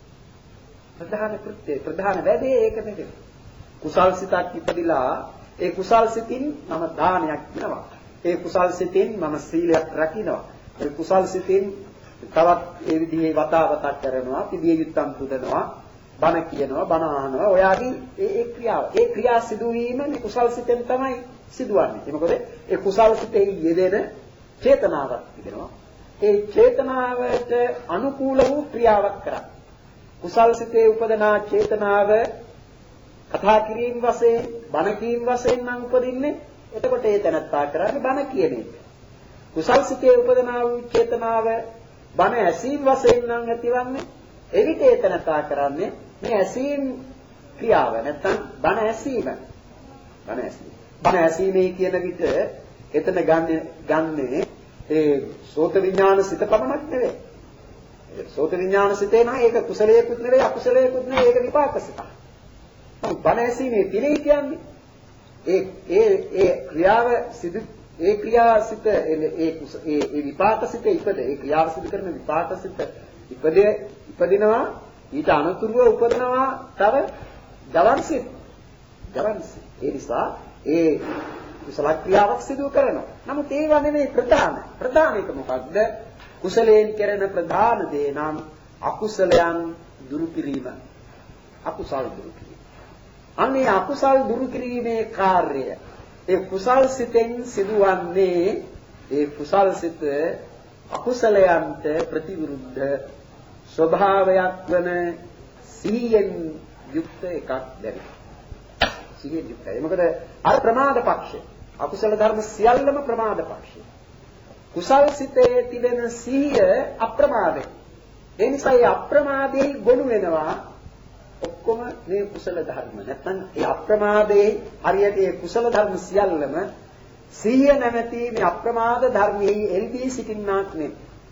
ප්‍රධාන කෘත්‍යය ප්‍රධාන වැඩේ ඒක නෙවෙයි. කුසල්සිතක් ඉපදිලා ඒ කුසල්සිතින් මම දානයක් දෙනවා. ඒ කුසල්සිතින් මම සීලයක් රකින්නවා. ඒ කුසල්සිතින් තවත් ඒ විදිහේ වතාවතක් කරනවා, පිළිය යුත්තම් පුදනවා, බණ කියනවා, බණ අහනවා. ඔයාගේ ඒ ඒ ක්‍රියාව. ඒ ක්‍රියා සිදුවීම මේ කුසල්සිතෙන් තමයි සිදුවන්නේ. ඒ මොකද ඒ කුසල්සිතෙහි යෙදෙන චේතනාවක් තිබෙනවා. ඒ චේතනාවට අනුකූල වූ ක්‍රියාවක් කරන්නේ. කුසල්සිතේ උපදනා චේතනාව කතා කිරීම වශයෙන්, බණ කීම වශයෙන් නම් උපදින්නේ. එතකොට ඒ තැනත්තා කරන්නේ බණ කියන එක. කුසල්සිතේ උපදනා වූ චේතනාව බණ ඇසීම වශයෙන් නම් ඇතිවන්නේ. එවිට ඒ තැනත්තා කරන්නේ මේ ඇසීම ක්‍රියාව නැත්නම් බණ ඇසීම. බණ ඇසීම. බණ ඇසීමේ කියන විට එතන ගන්න ගන්නේ ඒ සෝත විඥාන සිත පමණක් නෙවෙයි. සෝත විඥාන සිතේ නම් ඒක කුසලයේකුත් නෙවෙයි අකුසලයේකුත් නෙවෙයි ඒක විපාක සිතක්. බණ ඇසීමේ පිළි කියන්නේ ඒ ඒ ඒ ක්‍රියාව සිදු ඒ ක්‍රියාසිත ඒ ඒ ඒ විපාක සිත ඉපද ඒ ක්‍රියාව සිදු කරන විපාක සිත ඉපදේ ඉපදිනවා ඊට අනුතුරුව උපදිනවා තව ජවන් සිත් ජවන් සිත් ඒ නිසා ඒ කුසල ක්‍රියාවක් සිදු කරනවා. නමුත් ඒව නෙමෙයි ප්‍රධාන. ප්‍රධාන එක මොකද්ද? කුසලයෙන් කරන ප්‍රධාන දේ නම් අකුසලයන් දුරු කිරීම. අකුසල දුරු කිරීම. අන්නේ අකුසල් දුරු කිරීමේ කාර්යය ඒ කුසල් සිතෙන් සිදුවන්නේ ඒ කුසල් සිත අකුසලයන්ට ප්‍රතිවිරුද්ධ ස්වභාවයක් වන සිහියෙන් යුක්ත එකක් දැනේ. සිහියෙන් යුක්තයි. මොකද අර ප්‍රමාද පක්ෂය අකුසල ධර්ම සියල්ලම ප්‍රමාද පක්ෂය. කුසල් සිතේ තිබෙන සිහිය අප්‍රමාදයි. ඒ නිසා මේ අප්‍රමාදයේ ගොනු වෙනවා ඔක්කොම මේ කුසල ධර්ම. නැත්නම් ඒ අප්‍රමාදයේ හරියට මේ කුසල ධර්ම සියල්ලම සිහිය නැමැති මේ අප්‍රමාද ධර්මයේ එල්බී සිටින්නාක් නෙමෙයි.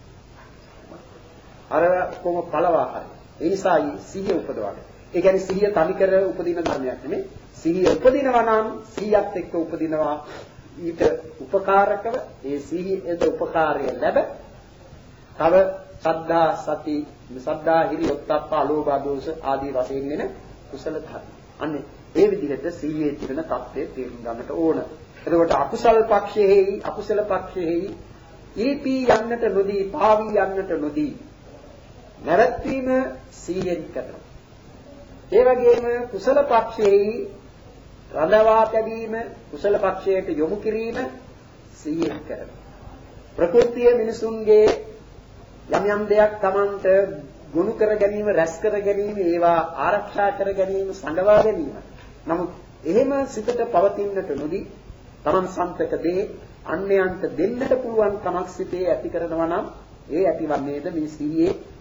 අර කොම පළවා හරි. ඒ නිසා සිහිය උපදවන්න. ඒ කියන්නේ සිහිය තනිකර උපදින ධර්මයක් නෙමෙයි. සිහිය උපදිනවා නම් සිහියත් එක්ක උපදිනවා ඊට උපකාරකව ඒ සිහියද උපකාරය ලැබ තව සද්ධා සති සද්ධා හිරි ඔත්තප්ප අලෝභ දෝෂ ආදී වශයෙන් වෙන කුසල ධර්ම. අන්නේ ඒ විදිහට සිහියේ තිබෙන தත්ත්වය තේරුම් ගන්නට ඕන. එතකොට අකුසල් පක්ෂයේහි අකුසල පක්ෂයේහි ඊපී යන්නට නොදී පාවී යන්නට නොදී නැවැත්වීම සිහියෙන් කරනවා. ඒ වගේම කුසල පක්ෂයේහි රඳවා තැබීම කුසල පක්ෂයට යොමු කිරීම සිහියෙන් කරනවා. ප්‍රകൃතිය මිනිසුන්ගේ යම් යම් දෙයක් Tamanට ගුණ කර ගැනීම, රැස් කර ගැනීම, ඒවා ආරක්ෂා කර ගැනීම, සඳවා ගැනීම. නමුත් එහෙම සිතට පවතින්නට නොදී Taman සන්තක දේ අන්‍යයන්ට දෙන්නට පුළුවන් කමක් සිටේ ඇති කරනවා නම් ඒ ඇතිවන්නේද මේ සිහියේ